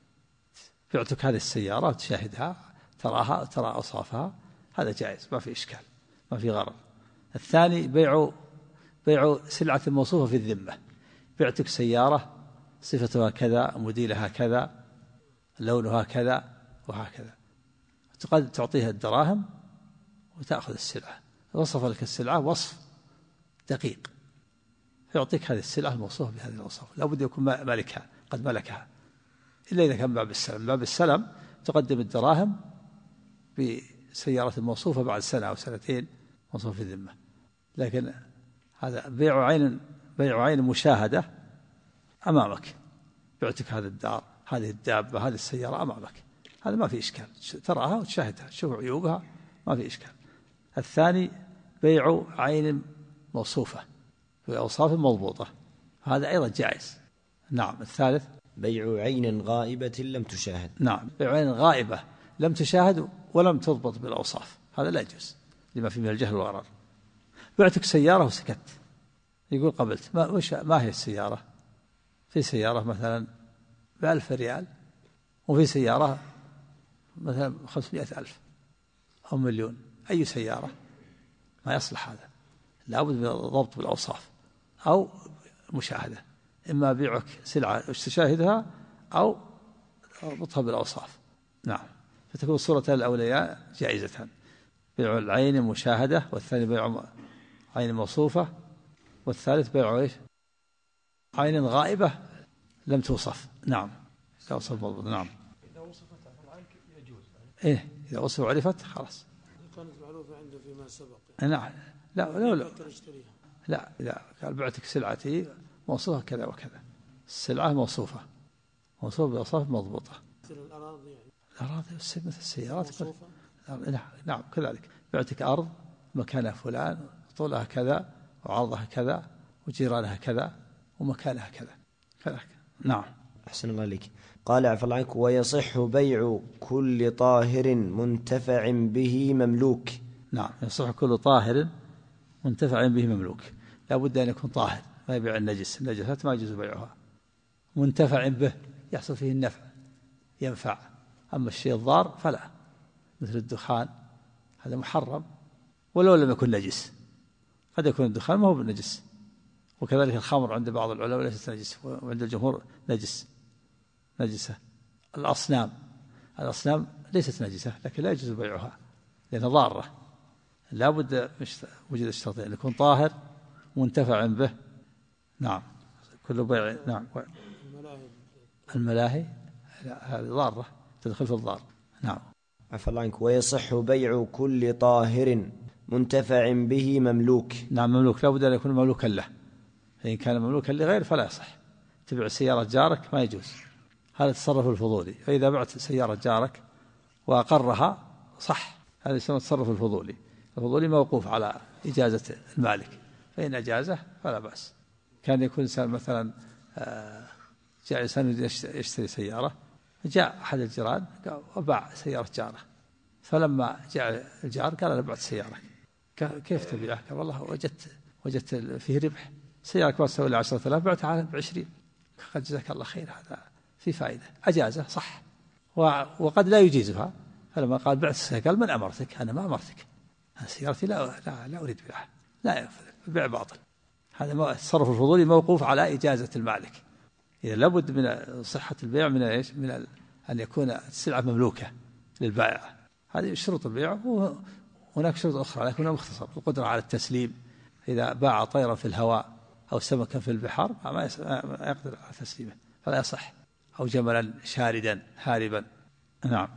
بعتك هذه السيارة تشاهدها، تراها، ترى أوصافها، هذا جائز، ما في إشكال، ما في غرض. الثاني بيع سلعة موصوفة في الذمة، بعتك سيارة صفتها كذا، موديلها كذا، لونها كذا وهكذا، قد تعطيها الدراهم وتأخذ السلعة، وصف لك السلعة وصف دقيق، يعطيك هذه السلعة الموصوفة بهذه الأوصاف، لا بد يكون مالكها، قد ملكها، إلا إذا كان باب السلم. باب السلم تقدم الدراهم سيارة موصوفة بعد سنة أو سنتين موصوفة في الذمة. لكن هذا بيع عين مشاهدة أمامك، بعتك هذا الدار، هذه الدابة، هذه السيارة أمامك، هذا ما في إشكال، تراها وتشاهدها تشوف عيوبها ما في إشكال. الثاني بيع عين موصوفة بأوصاف مضبوطة، هذا أيضا جائز. نعم. الثالث بيع عين غائبة لم تشاهد. نعم، بيع عين غائبة لم تشاهد ولم تضبط بالأوصاف، هذا لا يجوز لما فيه من الجهل والغرر. بعتك سيارة وسكت، يقول قبلت، ما هي السيارة؟ في سيارة مثلا ب1000 ريال، وفي سيارة مثلا 500,000 أو 1,000,000، أي سيارة؟ ما يصلح هذا، لابد من الضبط بالأوصاف أو مشاهدة، إما بيعك سلعة تشاهدها أو ضبطها بالأوصاف. نعم. فتكون صورة الأولياء جائزة، بيع العين مشاهدة، والثاني بيع عين موصوفة، والثالث بيع إيش؟ عين غائبة لم توصف. نعم. إذا وصف مضبوط. نعم. إذا وصفت العين يجوز. إيه، إذا وصف وعرفت خلاص. كانت معروفة عنده فيما سبق. نعم. لا إذا قال بعتك سلعتي موصوفة كذا وكذا، السلعة موصوفة بأوصاف مضبوطة. مثل الأراضي يعني. الأراضي مثل السيارات. نعم كذلك. بعتك أرض مكانها فلان، طولها كذا وعرضها كذا وجيرانها كذا ومكانها كذا. نعم. أحسن الله عليك. قال عفى الله عنك: ويصح بيع كل طاهر منتفع به مملوك. نعم، يصح كل طاهر منتفع به مملوك، لا بد أن يكون طاهر، ما يبيع النجسات ما يجوز بيعها. منتفع به يحصل فيه النفع، ينفع. أما الشيء الضار فلا، مثل الدخان هذا محرم ولو لم يكن نجس، قد يكون الدخان ما هو بنجس. وكذلك الخمر عند بعض العلماء ليست نجس، وعند الجمهور نجسة. الأصنام ليست نجسة، لكن لا يجوز بيعها لأنها ضارة. لا بد وجد الشرطين، أن يكون طاهر منتفع به. نعم. كل بيع. نعم. الملاهي هذه ضارة، تدخل في الضار. نعم. عفى الله عنك. ويصح بيع كل طاهر منتفع به مملوك. نعم، مملوك لا بد أن يكون مملوكا له، فإن كان مملوكا لغير فلا يصح. تبيع سيارة جارك ما يجوز، هذا التصرف الفضولي. فإذا بعت سيارة جارك وأقرها صح، هذا يسمى التصرف الفضولي. الفضولي موقوف على إجازة المالك، فإن أجازه فلا بأس. كان يكون إنسان مثلا جاء إنسان يشتري سيارة، جاء أحد الجيران وباع سيارة جاره، فلما جاء الجار قال أنا بعت سيارة، كيف تبيعه؟ قال والله وجدت فيه ربح، سيارة ما تسوي إلا 10,000 بعتها ب20. قال جزاك الله خير، هذا في فائدة. أجازه صح، وقد لا يجيزها. فلما قال بعت السيارة قال من أمرتك؟ أنا ما أمرتك، سيارتي لا أريد بيعها، لا بيع باطل. هذا التصرف الفضولي موقوف على إجازة المالك. إذا لابد من صحة البيع من إيش؟ من أن يكون السلعة مملوكة للبائع، هذه شروط البيع. وهناك شروط أخرى لكنها مختصرة: القدرة على التسليم، إذا باع طيرا في الهواء أو سمكا في البحر ما يقدر على تسليمه فلا يصح، أو جملا شاردا هاربا. نعم.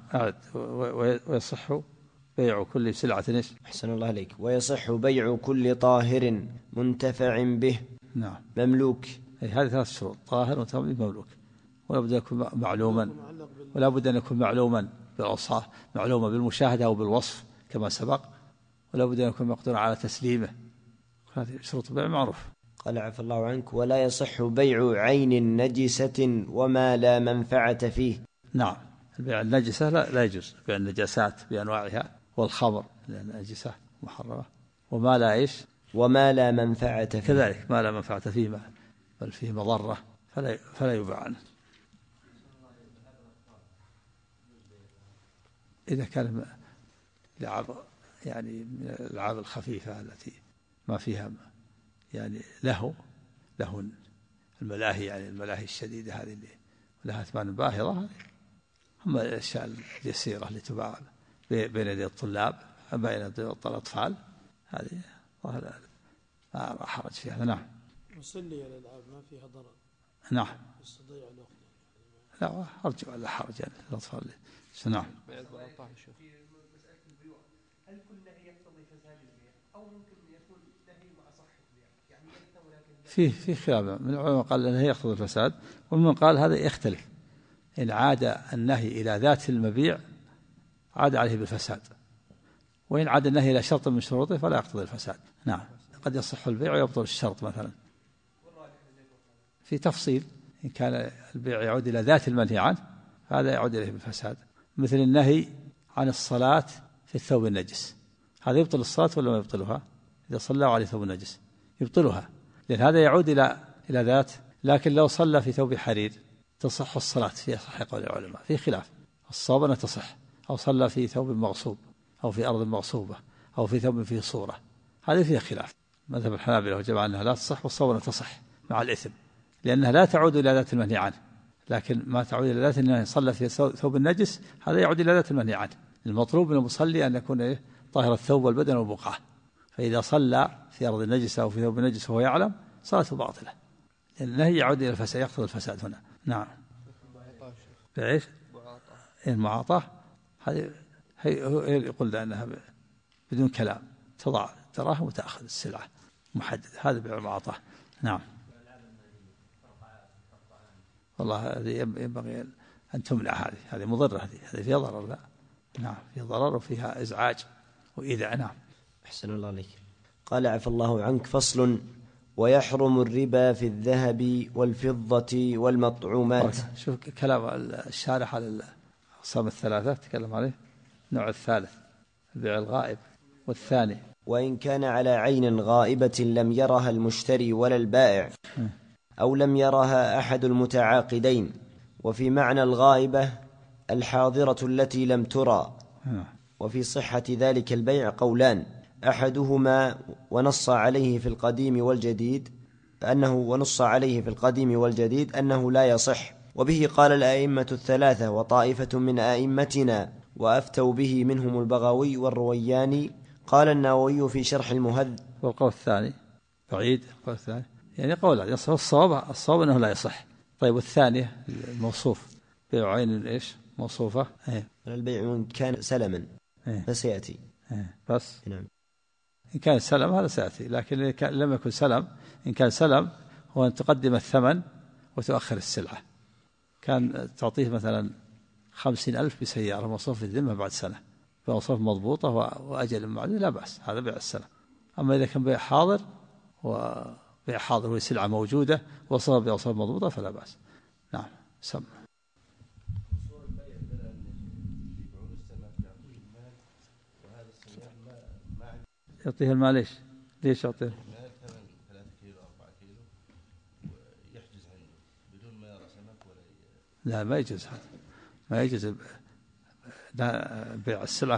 ويصح بيع كل سلعة إيش؟ أحسن الله عليك. ويصح بيع كل طاهر منتفع به. نعم. مملوك. هذه 3 شروط: طاهر منتفع به مملوك، ولا بد أن يكون معلوما، ولا بد أن يكون معلوما بالأوصاف، معلوما بالمشاهدة أو بالوصف كما سبق، ولا بد أن يكون مقدور على تسليمه. هذه شروط البيع معروف. قال عفى الله عنك: ولا يصح بيع عين نجسة وما لا منفعة فيه. نعم، البيع النجسة لا يجوز، بيع النجاسات بأنواعها، والخمر نجسة محرمة، وما لا إيش؟ وما لا منفعة فيه، كذلك ما لا منفعة فيه بل فيه مضرة فلا يباع عنه. إذا كان لعب يعني من الألعاب الخفيفة التي ما فيها يعني له الملاهي، يعني الملاهي الشديدة هذه اللي لها ثمان باهظة، هذه أما الأشياء اليسيرة اللي تباع بين يدي الطلاب بين يدي الأطفال هذه ما حرج فيها. نعم. مسلية الألعاب ما فيها ضرر. نعم. تضيع الوقت. لا أرجو ألا حرج يعني الأطفال. نعم. هل كل نهي يقتضي فساد البيع أو ممكن يكون نهي مع صحة البيع يعني يلزم ولكن في خلاف من العلماء قال أنه يقتضي الفساد، ومن قال هذا يختلف، إن عاد النهي إلى ذات المبيع عاد عليه بالفساد، وإن عاد النهي إلى شرط من شروطه فلا يقتضي الفساد. نعم، قد يصح البيع ويبطل الشرط مثلا، في تفصيل. إن كان البيع يعود إلى ذات المنهي عنه هذا يعود إليه بالفساد، مثل النهي عن الصلاة في الثوب النجس، هذا يبطل الصلاة ولا ما يبطلها؟ إذا صلى عليه ثوب نجس يبطلها، لأن هذا يعود إلى ذات. لكن لو صلى في ثوب حرير تصح الصلاة، في صحيح قول العلماء، في خلاف، الصواب أنها تصح. أو صلى في ثوب مغصوب أو في أرض مغصوبة أو في ثوب فيه صورة، هذه فيها خلاف. مذهب الحنابلة وجماعة أنها لا تصح، والصواب أنها تصح مع الإثم، لأنها لا تعود إلى ذات المنهي عنه. لكن ما تعود إلى ذات المنهي، صلى في ثوب النجس، هذا يعود إلى ذات المنهي عنه. المطلوب من المصلي أن يكون طاهر الثوب والبدن والبقعة، فإذا صلى في أرض النجسة أو في ثوب النجس وهو يعلم صلاته باطلة، لأن النهي يعود إلى الفساد، يقتضي الفساد هنا. نعم. بعيش المعاطاة هذه يقول أنها بدون كلام، تضع دراهم وتأخذ السلعة محددة، هذا بيع المعاطاة. نعم. والله هذه ينبغي أن تمنع، هذه مضرة، هذه فيها ضرر. لا، نعم، فيها ضرر وفيها إزعاج وإيذاء. نعم. أحسن الله عليك. قال عفى الله عنك. فصل: ويحرم الربا في الذهب والفضة والمطعومات. شوف كلام الشارح على الأقسام الثلاثة، تكلم عليه. النوع الثالث البيع الغائب، والثاني وإن كان على عين غائبة لم يرها المشتري ولا البائع أو لم يرها أحد المتعاقدين. وفي معنى الغائبة الحاضرة التي لم ترى. وفي صحة ذلك البيع قولان: أحدهما ونص عليه في القديم والجديد أنه لا يصح، وبه قال الأئمة الثلاثة وطائفة من أئمتنا، وأفتوا به منهم البغوي والروياني. قال النووي في شرح المهذب. والقول الثاني بعيد، القول الثاني يعني قول الصواب أنه لا يصح. طيب، والثانية الموصوف بيع عين إيش موصوفة؟ البيع إن كان سلما فسيأتي. بس نعم. إن كان سلم هذا سيأتي، لكن لم يكن سلم. إن كان سلم هو أن تقدم الثمن وتؤخر السلعة. كان تعطيه مثلا 50,000 بسيارة موصوف في الذمة بعد سنة بمواصفات مضبوطة وأجل معلوم، لا بأس، هذا بيع السلم. أما إذا كان بيع حاضر وهي سلعة موجودة وصفها بأوصاف مضبوطة فلا بأس. نعم. سم يعطيه المال. ليش يعطيه؟ المال ثمن 3 كيلو 4 كيلو ويحجز عنده بدون ما يرى سمك ولا لا، ما يجوز هذا، ما يجوز بيع السلعة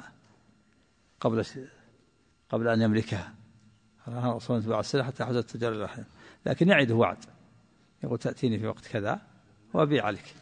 قبل أن يملكها. أنا أصلا تباع السلعة حتى حدث التجارة الرحيم، لكن يعده وعد، يقول تأتيني في وقت كذا وأبيع عليك.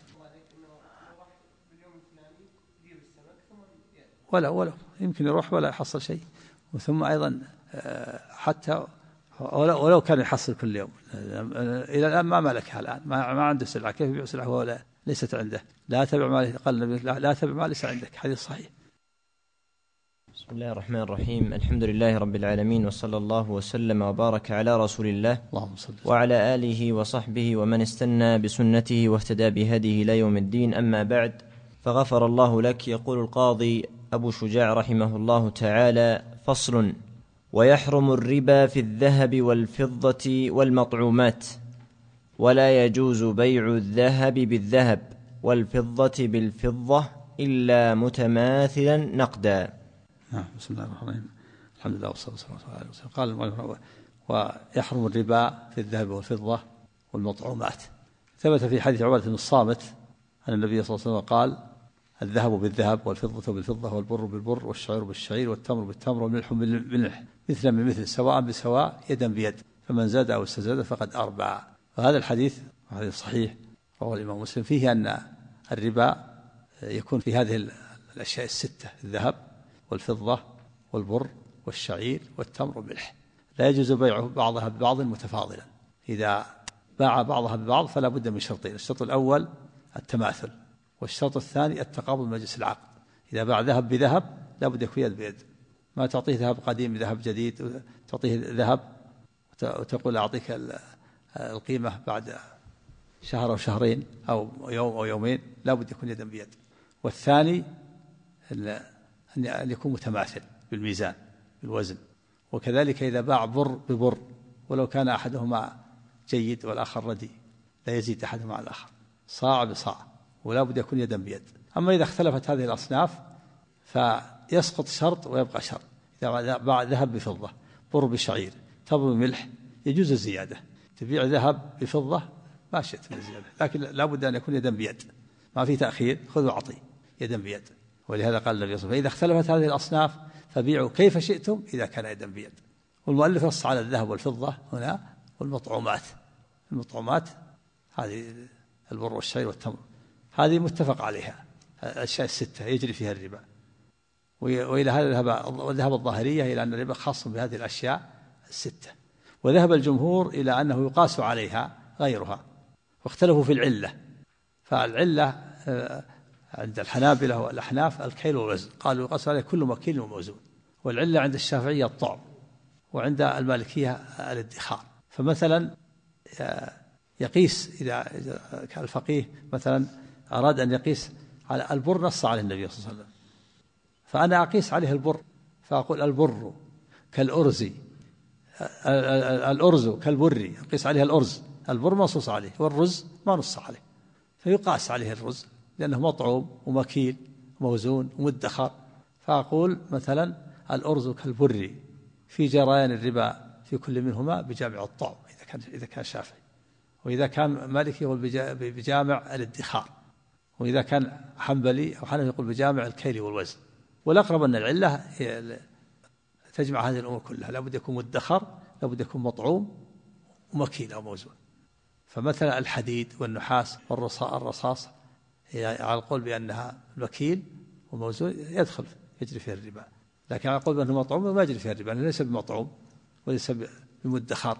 ولا يمكن يروح ولا يحصل شيء. وثم أيضا حتى ولو كان يحصل كل يوم، إلى الآن ما ملكها، الآن ما عنده سلعة، كيف يبيع سلعة وهو ليست عنده؟ لا تبع ما قال النبي، لا تبع ما ليس عندك، حديث صحيح. بسم الله الرحمن الرحيم. الحمد لله رب العالمين، وصلى الله وسلم وبارك على رسول الله وعلى آله وصحبه ومن استنى بسنته واهتدى بهديه إلى يوم الدين. أما بعد، فغفر الله لك. يقول القاضي أبو شجاع رحمه الله تعالى: فصل: ويحرم الربا في الذهب والفضة والمطعومات، ولا يجوز بيع الذهب بالذهب والفضة بالفضة إلا متماثلا نقدا. بسم الله الرحمن الرحيم. الحمد لله والصلاة والسلام على رسول الله. قال المؤلف: ويحرم الربا في الذهب والفضة والمطعومات. ثبت في حديث عبادة بن الصامت أن النبي صلى الله عليه وسلم قال: الذهب بالذهب والفضة بالفضة والبر بالبر والشعير بالشعير والتمر بالتمر والملح بالملح مثلا بمثل سواء بسواء يدا بيد، فمن زاد أو استزاد فقد أربع. وهذا الحديث صحيح، رواه الإمام مسلم، فيه أن الربا يكون في هذه الأشياء الستة: الذهب والفضة والبر والشعير والتمر والملح. لا يجوز بيع بعضها ببعض متفاضلا. إذا باع بعضها ببعض فلا بد من شرطين: الشرط الأول التماثل، والشرط الثاني التقابل مجلس العقد. إذا باع ذهب بذهب لا بد يكون يد بيد، ما تعطيه ذهب قديم ذهب جديد، تعطيه ذهب وتقول أعطيك القيمة بعد شهر أو شهرين أو يوم أو يومين، لا بد يكون يدا بيد. والثاني أن يكون متماثل بالميزان بالوزن. وكذلك إذا باع بر ببر ولو كان أحدهما جيد والآخر رديء لا يزيد أحدهما على الآخر، صاع بصاع، ولا بد يكون يدا بيد. أما إذا اختلفت هذه الأصناف فيسقط شرط ويبقى شرط. إذا باع ذهب بفضة، بر بشعير، تمر بملح، يجوز الزيادة. تبيع ذهب بفضة ما شئت من الزيادة، لكن لا بد أن يكون يدا بيد، ما في تأخير، خذ وأعطي يدا بيد. ولهذا قال النبي صلى الله عليه وسلم: فإذا اختلفت هذه الأصناف فبيعوا كيف شئتم إذا كان يدا بيد. والمؤلف نص على الذهب والفضة هنا والمطعومات. المطعومات هذه البر والشعير والتمر، هذه متفق عليها، الأشياء الستة يجري فيها الربا. وإلى هذا ذهب الظاهرية إلى أن الربا خاص بهذه الأشياء الستة، وذهب الجمهور إلى أنه يقاس عليها غيرها، واختلفوا في العلة. فالعلة عند الحنابلة والأحناف الكيل والوزن، قالوا يقاس عليه كل مكيل وموزون. والعلة عند الشافعية الطعم، وعند المالكية الادخار. فمثلا يقيس إذا كان الفقيه مثلا أراد أن يقيس على البر، نص عليه النبي صلى الله عليه وسلم، فأنا أقيس عليه البر فأقول البر كالأرز، الأرز كالبر، أقيس عليها الأرز، البر منصوص عليه والرز ما نص عليه، فيقاس عليه الرز لأنه مطعوم ومكيل وموزون ومدخر. فأقول مثلا الأرز كالبر في جريان الربا في كل منهما بجامع الطعم إذا كان شافعي، وإذا كان مالكي يقول بجامع الادخار، وإذا كان حنبلي أو حنفي يقول بجامع الكيل والوزن. والأقرب أن العلة تجمع هذه الأمور كلها، لابد يكون مدخر، لابد يكون مطعوم ومكيل أو موزون. فمثلا الحديد والنحاس والرصاص على القول بأنها مكيل وموزون يدخل يجري فيها الربا، لكن على القول بأنه مطعوم ما يجري فيها الربا، لأنه ليس بمطعوم وليس بمدخر.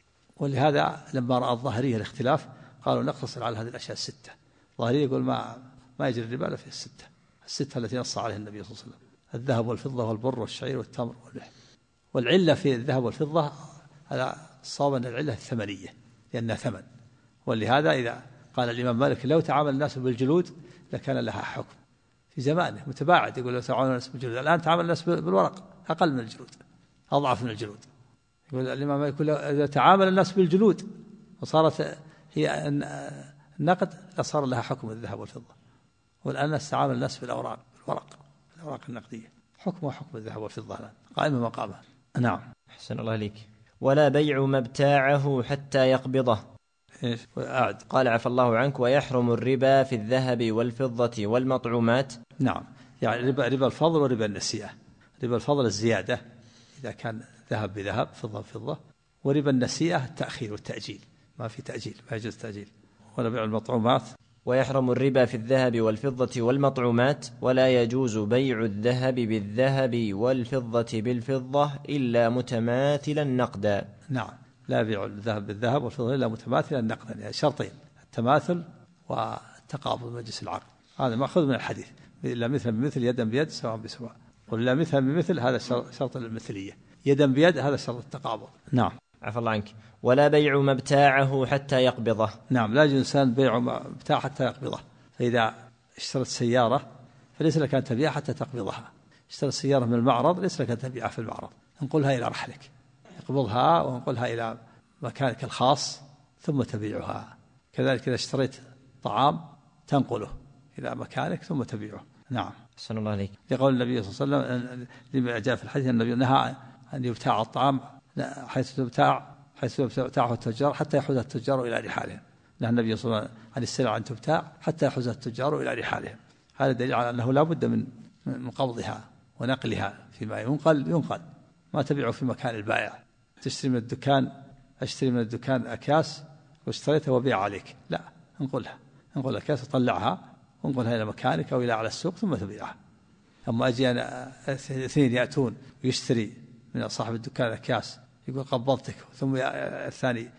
ولهذا لما رأى الظاهرية الاختلاف قالوا نقتصر على هذه الأشياء الستة. الظاهرية يقول ما يجري الربا إلا في الستة التي نص عليها النبي صلى الله عليه وسلم: الذهب والفضة والبر والشعير والتمر واللحم. والعلة في الذهب والفضة على الصواب أن العلة الثمنية لأنها ثمن. ولهذا إذا قال الإمام مالك لو تعامل الناس بالجلود لكان لها حكم. في زمانه متباعد يقول لو تعامل الناس بالجلود، الآن تعامل الناس بالورق أقل من الجلود، أضعف من الجلود. يقول الإمام مالك إذا تعامل الناس بالجلود وصارت هي النقد لصار لها حكم الذهب والفضة. والآن استعامل الناس بالأوراق، الأوراق النقدية، حكمها حكم الذهب والفضة الآن قائمة مقامها. نعم. أحسن الله عليك. ولا بيع ما ابتاعه حتى يقبضه. إيش؟ أعد. قال عفى الله عنك: ويحرم الربا في الذهب والفضة والمطعومات. نعم، يعني ربا الفضل وربا النسيئة. ربا الفضل الزيادة إذا كان ذهب بذهب، فضة بفضة. وربا النسيئة التأخير والتأجيل، ما في تأجيل، ما يجوز تأجيل. ولا بيع المطعومات. ويحرم الربا في الذهب والفضة والمطعومات، ولا يجوز بيع الذهب بالذهب والفضة بالفضة إلا متماثلا نقدا. نعم، لا يبيع الذهب بالذهب والفضة إلا متماثلا نقدا، يعني شرطين: التماثل والتقابض مجلس العقد. هذا مأخوذ من الحديث: إلا مثل بمثل يدا بيد سواء بسواء. ولا مثل بمثل هذا شرط المثلية، يدا بيد هذا شرط التقابض. نعم. عفى الله عنك. ولا بيع ما ابتاعه حتى يقبضه. نعم، لا يجوز الإنسان بيع ما ابتاع حتى يقبضه. فإذا اشترت سيارة فليس لك أن تبيعها حتى تقبضها. اشترت سيارة من المعرض ليس لك أن تبيعها في المعرض، انقلها إلى رحلك، اقبضها وانقلها إلى مكانك الخاص ثم تبيعها. كذلك إذا اشتريت طعام تنقله إلى مكانك ثم تبيعه. نعم. أحسن الله عليك. لقول النبي صلى الله عليه وسلم لما جاء في الحديث النبي نهى أن يبتاع الطعام حيث يبتاعه التجار حتى يحوز التجار إلى رحالهم. نهى النبي صلى الله عليه وسلم عن السلع أن تبتاع حتى يحوز التجار إلى رحالهم. هذا دليل على أنه لا بد من قبضها ونقلها فيما ينقل، ما تبيعه في مكان البائع. تشتري من الدكان، أشتري من الدكان أكياس واشتريتها وبيع عليك، لا، انقل أكياس وطلعها وانقلها إلى مكانك أو إلى على السوق ثم تبيعها. أما أجي أنا اثنين يأتون ويشتري من صاحب الدكان أكياس يقول قبضتك، ثم الثاني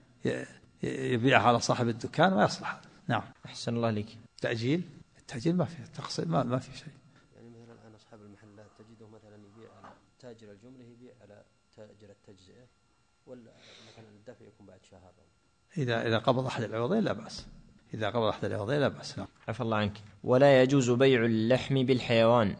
يبيعها على صاحب الدكان، ما يصلح هذا. نعم. أحسن الله عليك. التأجيل ما فيه تقصير، ما فيه شيء. يعني مثلا الآن أصحاب المحلات تجده مثلا يبيع تاجر الجملة يبيع على تاجر التجزئة، ولا مثلا الدفع يكون بعد شهر؟ إذا قبض أحد العوضين لا بأس، إذا قبض أحد العوضين لا بأس. نعم. عفى الله عنك. ولا يجوز بيع اللحم بالحيوان.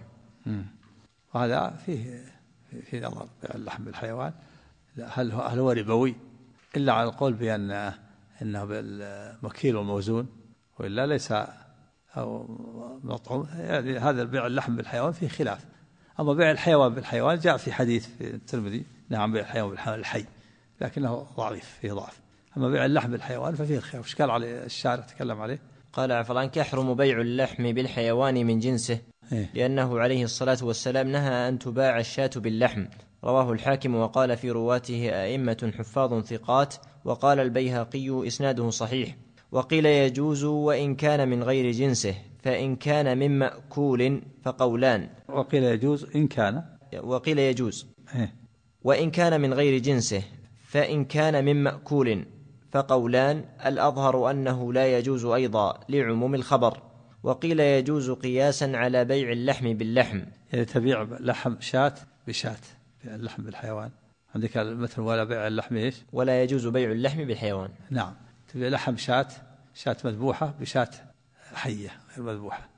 وهذا فيه نظر، بيع اللحم بالحيوان هل هو ربوي؟ إلا على القول بأن إنه بالمكيل والموزون، وإلا ليس أو مطعوم. يعني هذا بيع اللحم بالحيوان فيه خلاف. أما بيع الحيوان بالحيوان جاء في حديث في الترمذي نعم بيع الحيوان بالحيوان الحي، لكنه ضعيف، فيه ضعف. أما بيع اللحم بالحيوان ففيه خلاف. إيش قال عليه الشارع تكلم عليه؟ قال عفى الله عنك: يحرم بيع اللحم بالحيوان من جنسه، لأنه عليه الصلاة والسلام نهى أن تباع الشاة باللحم. رواه الحاكم وقال في رواته أئمة حفاظ ثقات. وقال البيهقي إسناده صحيح. وقيل يجوز وإن كان من غير جنسه، فإن كان من مأكول فقولان. وقيل يجوز إن كان، وقيل يجوز وإن كان من غير جنسه، فإن كان من مأكول فقولان. الأظهر أنه لا يجوز أيضا لعموم الخبر. وقيل يجوز قياسا على بيع اللحم باللحم، يعني تبيع لحم شاة بشاة، بيع اللحم بالحيوان عندك مثل. ولا بيع اللحم إيش؟ ولا يجوز بيع اللحم بالحيوان. نعم، تبيع لحم شاة مذبوحة بشاة حية غير مذبوحة،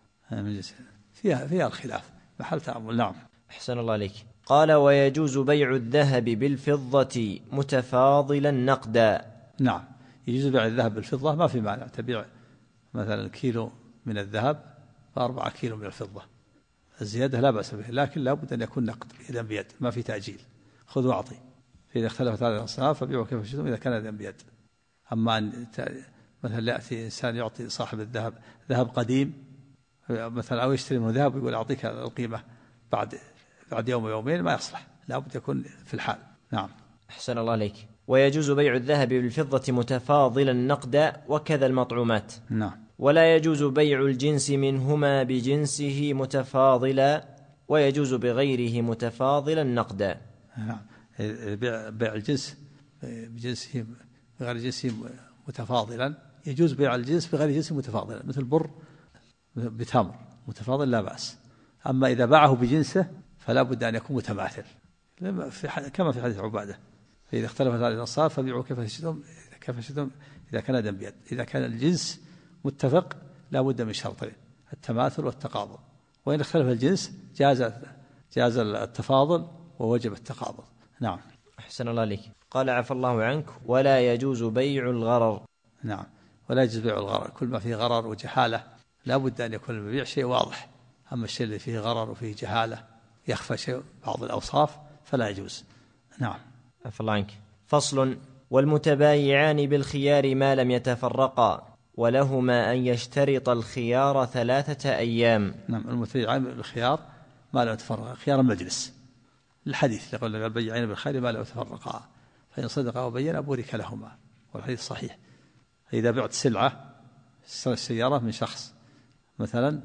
فيها الخلاف محل تأمل. نعم. أحسن الله عليك. قال: ويجوز بيع الذهب بالفضة متفاضلا نقدا. نعم، يجوز بيع الذهب بالفضة، ما في مانع. تبيع مثلا كيلو من الذهب ب4 كيلو من الفضة، الزيادة لا بأس به، لكن لا بد أن يكون نقد يدا بيد، ما في تأجيل، خذ واعطي. فإذا اختلفت هذه الأصناف فبيعوا كيف شئتم إذا كان يدا بيد. أما أن مثلا يأتي إنسان يعطي صاحب الذهب ذهب قديم مثلا، أو يشتري منه ذهب ويقول أعطيك القيمة بعد يوم ويومين، ما يصلح، لا بد يكون في الحال. نعم. أحسن الله عليك. ويجوز بيع الذهب بالفضة متفاضلا نقدا، وكذا المطعومات. نعم. ولا يجوز بيع الجنس منهما بجنسه متفاضلا، ويجوز بغيره متفاضلا نقدا. نعم. بيع الجنس بجنسه بغير جنسه متفاضلا، يجوز بيع الجنس بغير جنسه متفاضلا، مثل بر بتمر متفاضل لا بأس. أما إذا باعه بجنسه فلا بد أن يكون متماثل، كما في حديث عبادة: فإذا اختلفت هذه الأصناف فبيعوا كيف شئتم إذا كان يدا بيد. إذا كان الجنس متفق لا بد من شرطين: التماثل والتقابض. وإن اختلف الجنس جاز التفاضل ووجب التقابض. نعم. أحسن الله عليك. قال: عفى الله عنك. ولا يجوز بيع الغرر. نعم، ولا يجوز بيع الغرر. كل ما فيه غرر وجهالة لا بد أن يكون المبيع شيء واضح. أما الشيء اللي فيه غرر وفيه جهالة يخفى شيء بعض الأوصاف فلا يجوز. نعم. عفى الله عنك. فصل: والمتبايعان بالخيار ما لم يتفرقا، ولهما أن يشترط الخيار 3 أيام. نعم، المتبايعان بالخيار ما لم يتفرقا، خيار المجلس، الحديث يقول: البيعين بالخيار ما لم يتفرقا، فإن صدقا وبينا بورك لهما، والحديث صحيح. إذا بعت سلعة، السيارة من شخص مثلا،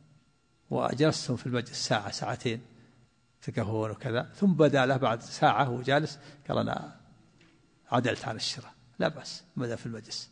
وجلستم في المجلس ساعة ساعتين تكهون وكذا، ثم بدأ له بعد ساعة وهو جالس قال: أنا عدلت عن الشراء، لا بأس، بدأ في المجلس.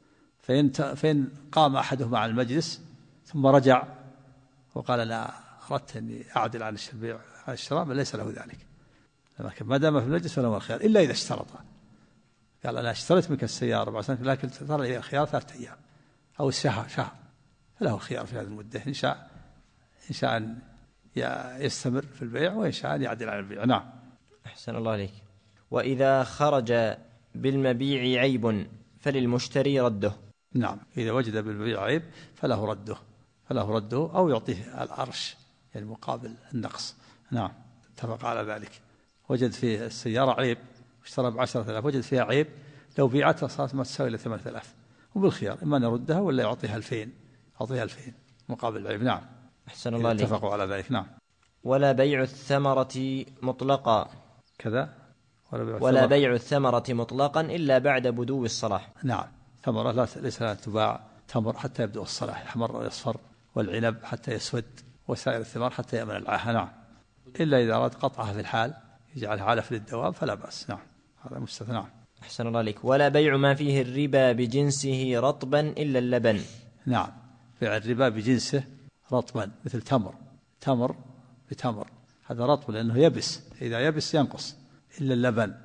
فإن قام أحدهما عن المجلس ثم رجع وقال: أنا أردت أني أعدل عن الشراء، بل ليس له ذلك، لكن ما دام في المجلس فله الخيار، إلا إذا اشترط. قال: أنا اشتريت منك السيارة 4 سنين، لكن ترى لي الخيار 3 أيام أو شهر، فله الخيار في هذه المدة، إن شاء أن يستمر في البيع، وإن شاء أن يعدل عن البيع. نعم. أحسن الله عليك. وإذا خرج بالمبيع عيب فللمشتري رده. نعم، إذا وجد بالمبيع عيب فله رده أو يعطيه الأرش، يعني مقابل النقص. نعم، اتفق على ذلك. وجد فيه السيارة عيب اشترى ب10,000، وجد فيها عيب، لو بيعتها صارت ما تساوي إلا 8,000، وبالخيار إما أن يردها ولا يعطيها 2,000 مقابل العيب. نعم. أحسن الله عليك. اتفقوا على ذلك. نعم. ولا بيع الثمرة مطلقا كذا، ولا بيع الثمرة مطلقا إلا بعد بدو الصلاح. نعم، ثمرة ليس لها تباع تمر حتى يبدو الصلاح، يحمر ويصفر، والعنب حتى يسود، وسائر الثمار حتى يأمن العاهة. نعم، إلا إذا أراد قطعها في الحال يجعلها علف للدوام فلا بأس. نعم، هذا مستثنى. نعم. أحسن الله عليك. ولا بيع ما فيه الربا بجنسه رطبا إلا اللبن. نعم، بيع الربا بجنسه رطبا، مثل تمر بتمر، هذا رطب لأنه يبس، إذا يبس ينقص إلا اللبن.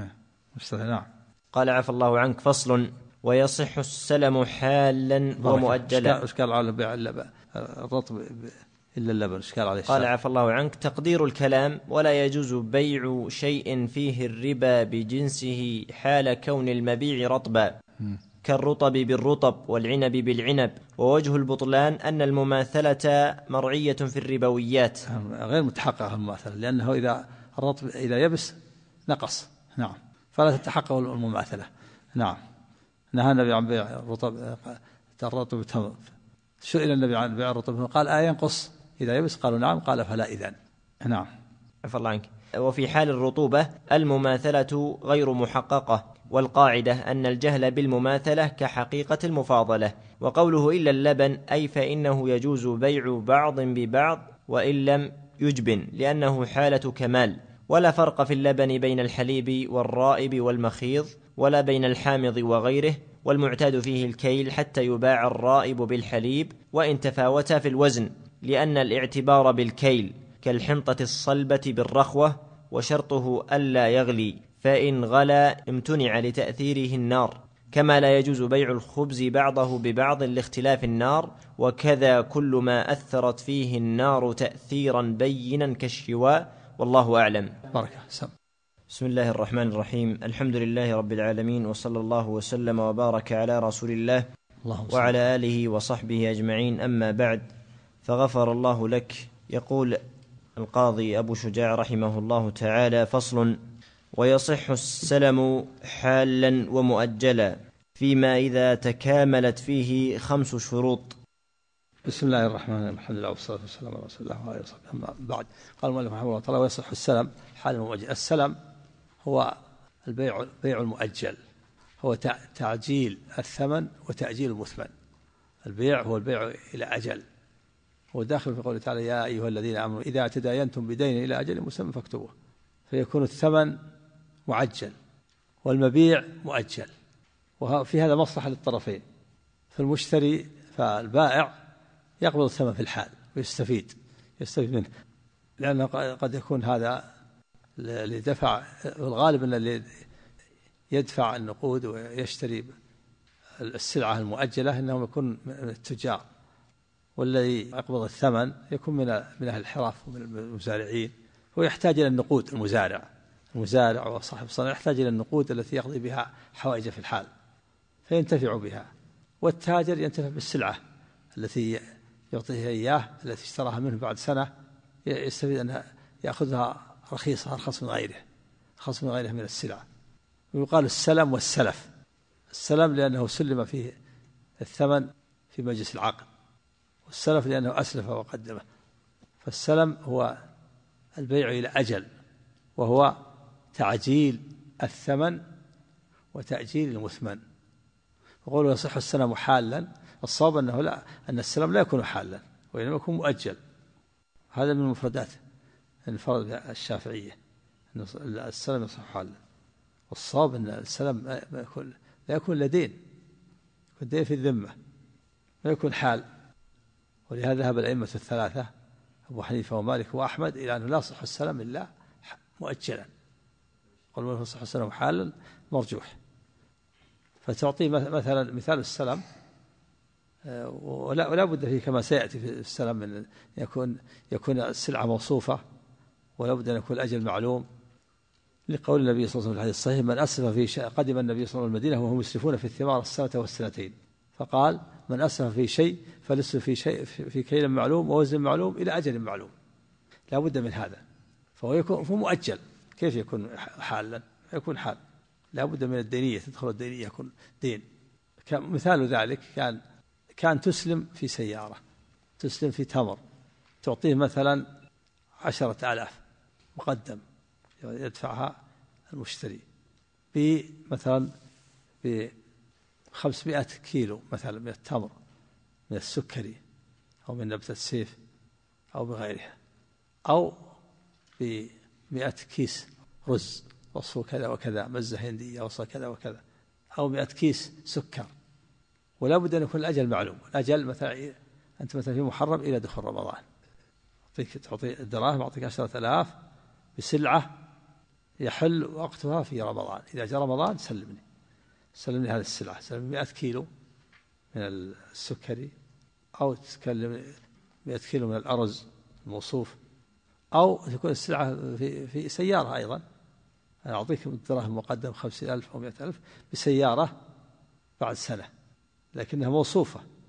نعم. قال عفى الله عنك. فصل: ويصح السلم حالا ومؤجلا. إشكال على بيع الرطب إلا اللبن، إشكال عليه. قال عفى الله عنك: تقدير الكلام: ولا يجوز بيع شيء فيه الربا بجنسه حال كون المبيع رطبا، كالرطب بالرطب والعنب بالعنب. ووجه البطلان أن المماثلة مرعية في الربويات، غير متحققة المماثلة، لأنه إذا الرطب إذا يبس نقص. نعم، فلا تتحقق المماثلة. نعم. نهى النبي عن بيع الرطب بتمر. سئل النبي عن بيع الرطب قال ينقص إذا يبس؟ قالوا نعم. قال فلا إذن. نعم. عفى الله عنك. وفي حال الرطوبة المماثلة غير محققة، والقاعدة أن الجهل بالمماثلة كحقيقة المفاضلة. وقوله إلا اللبن أي فإنه يجوز بيع بعض ببعض وإن لم يجبن، لأنه حالة كمال. ولا فرق في اللبن بين الحليب والرائب والمخيض، ولا بين الحامض وغيره، والمعتاد فيه الكيل حتى يباع الرائب بالحليب وإن تفاوتا في الوزن، لأن الاعتبار بالكيل كالحنطة الصلبة بالرخوة، وشرطه ألا يغلي، فإن غلا امتنع لتأثيره النار. كما لا يجوز بيع الخبز بعضه ببعض لاختلاف النار، وكذا كل ما أثرت فيه النار تأثيرا بينا كالشواء. والله أعلم. بركة. بسم الله الرحمن الرحيم. الحمد لله رب العالمين، وصلى الله وسلم وبارك على رسول الله وعلى آله وصحبه أجمعين. أما بعد، فغفر الله لك. يقول القاضي أبو شجاع رحمه الله تعالى: فصل: ويصح السلم حالا ومؤجلا فيما إذا تكاملت فيه 5 شروط. بسم الله الرحمن الرحيم. الحمد لله والصلاة والسلام على رسول الله وعلى آله وصحبه. أما بعد، قال المؤلف رحمه الله تعالى: ويصح السلم حالا ومؤجلا. السلم هو البيع المؤجل، هو تعجيل الثمن وتأجيل المثمن. البيع هو البيع إلى أجل، هو داخل في قوله تعالى: يا أيها الذين آمنوا إذا تداينتم بدين إلى أجل مسمى فاكتبوه. فيكون الثمن معجل والمبيع مؤجل، وفي هذا مصلحة للطرفين. فالمشتري فالبائع يقبض الثمن في الحال ويستفيد منه، لأنه قد يكون هذا لدفع، الغالب أن اللي يدفع النقود ويشتري السلعة المؤجلة إنهم يكون من التجار، والذي يقبض الثمن يكون من أهل الحرف ومن المزارعين. هو يحتاج إلى النقود، المزارع وصاحب الصناعة يحتاج إلى النقود التي يقضي بها حوائجه في الحال فينتفع بها. والتاجر ينتفع بالسلعة التي يعطيها إياه، التي اشتراها منه بعد سنة، يستفيد أنها يأخذها رخيصة، أرخص من غيره من السلع. ويقال السلم والسلف. السلم لأنه سلم فيه الثمن في مجلس العقد، والسلف لأنه أسلف وقدمه. فالسلم هو البيع إلى أجل، وهو تعجيل الثمن وتأجيل المثمن. وقولوا يصح السلم حالا، الصواب أن السلم لا يكون حالا وإنما يكون مؤجل. هذا من المفردات الفرد الشافعية، أن السلم يصح حالا. والصواب أن السلم لا يكون لدين، يكون دين في الذمة، ما يكون حال. ولهذا ذهب الأئمة الثلاثة أبو حنيفة ومالك وأحمد إلى أنه لا يصح السلم إلا مؤجلا. قالوا لا يصح السلم حالا مرجوح. فتعطي مثلا مثال السلم، ولا بد فيه كما سيأتي في السلم من يكون السلعة موصوفة، ولا بد أن يكون الأجل معلوم، لقول النبي صلى الله عليه وسلم في الحديث الصحيح: من أسرف في شيء، قدم النبي صلى الله عليه وسلم المدينة وهم يسرفون في الثمار السنة والسنتين، فقال: من أسرف في شيء فليسرف في شيء في كيل معلوم ووزن معلوم إلى أجل معلوم. لا بد من هذا، فهو يكون مؤجل. كيف يكون حالا؟ يكون حال، لا بد من الدينية، تدخل الدينية يكون دين. مثال ذلك كان تسلم في سيارة، تسلم في تمر، تعطيه مثلا 10,000 مقدم يدفعها المشتري مثلا ب500 كيلو مثلا من التمر، من السكري أو من نبتة السيف أو بغيرها، أو ب100 كيس رز وصفه كذا وكذا، مزة هندية وصفه كذا وكذا، أو 100 كيس سكر. ولا بد أن يكون الأجل معلوم. الأجل مثلا أنت مثلا في محرم إلى دخول رمضان، تعطي الدراهم، أعطيك 10,000 بسلعة يحل وقتها في رمضان. إذا جاء رمضان سلمني هذه السلعة، سلمني 100 كيلو من السكري، أو تكلم 100 كيلو من الأرز الموصوف، أو تكون السلعة في سيارة أيضا. أنا أعطيك الدراهم مقدم 50,000 أو 100,000 بسيارة بعد سنة، لكنها موصوفة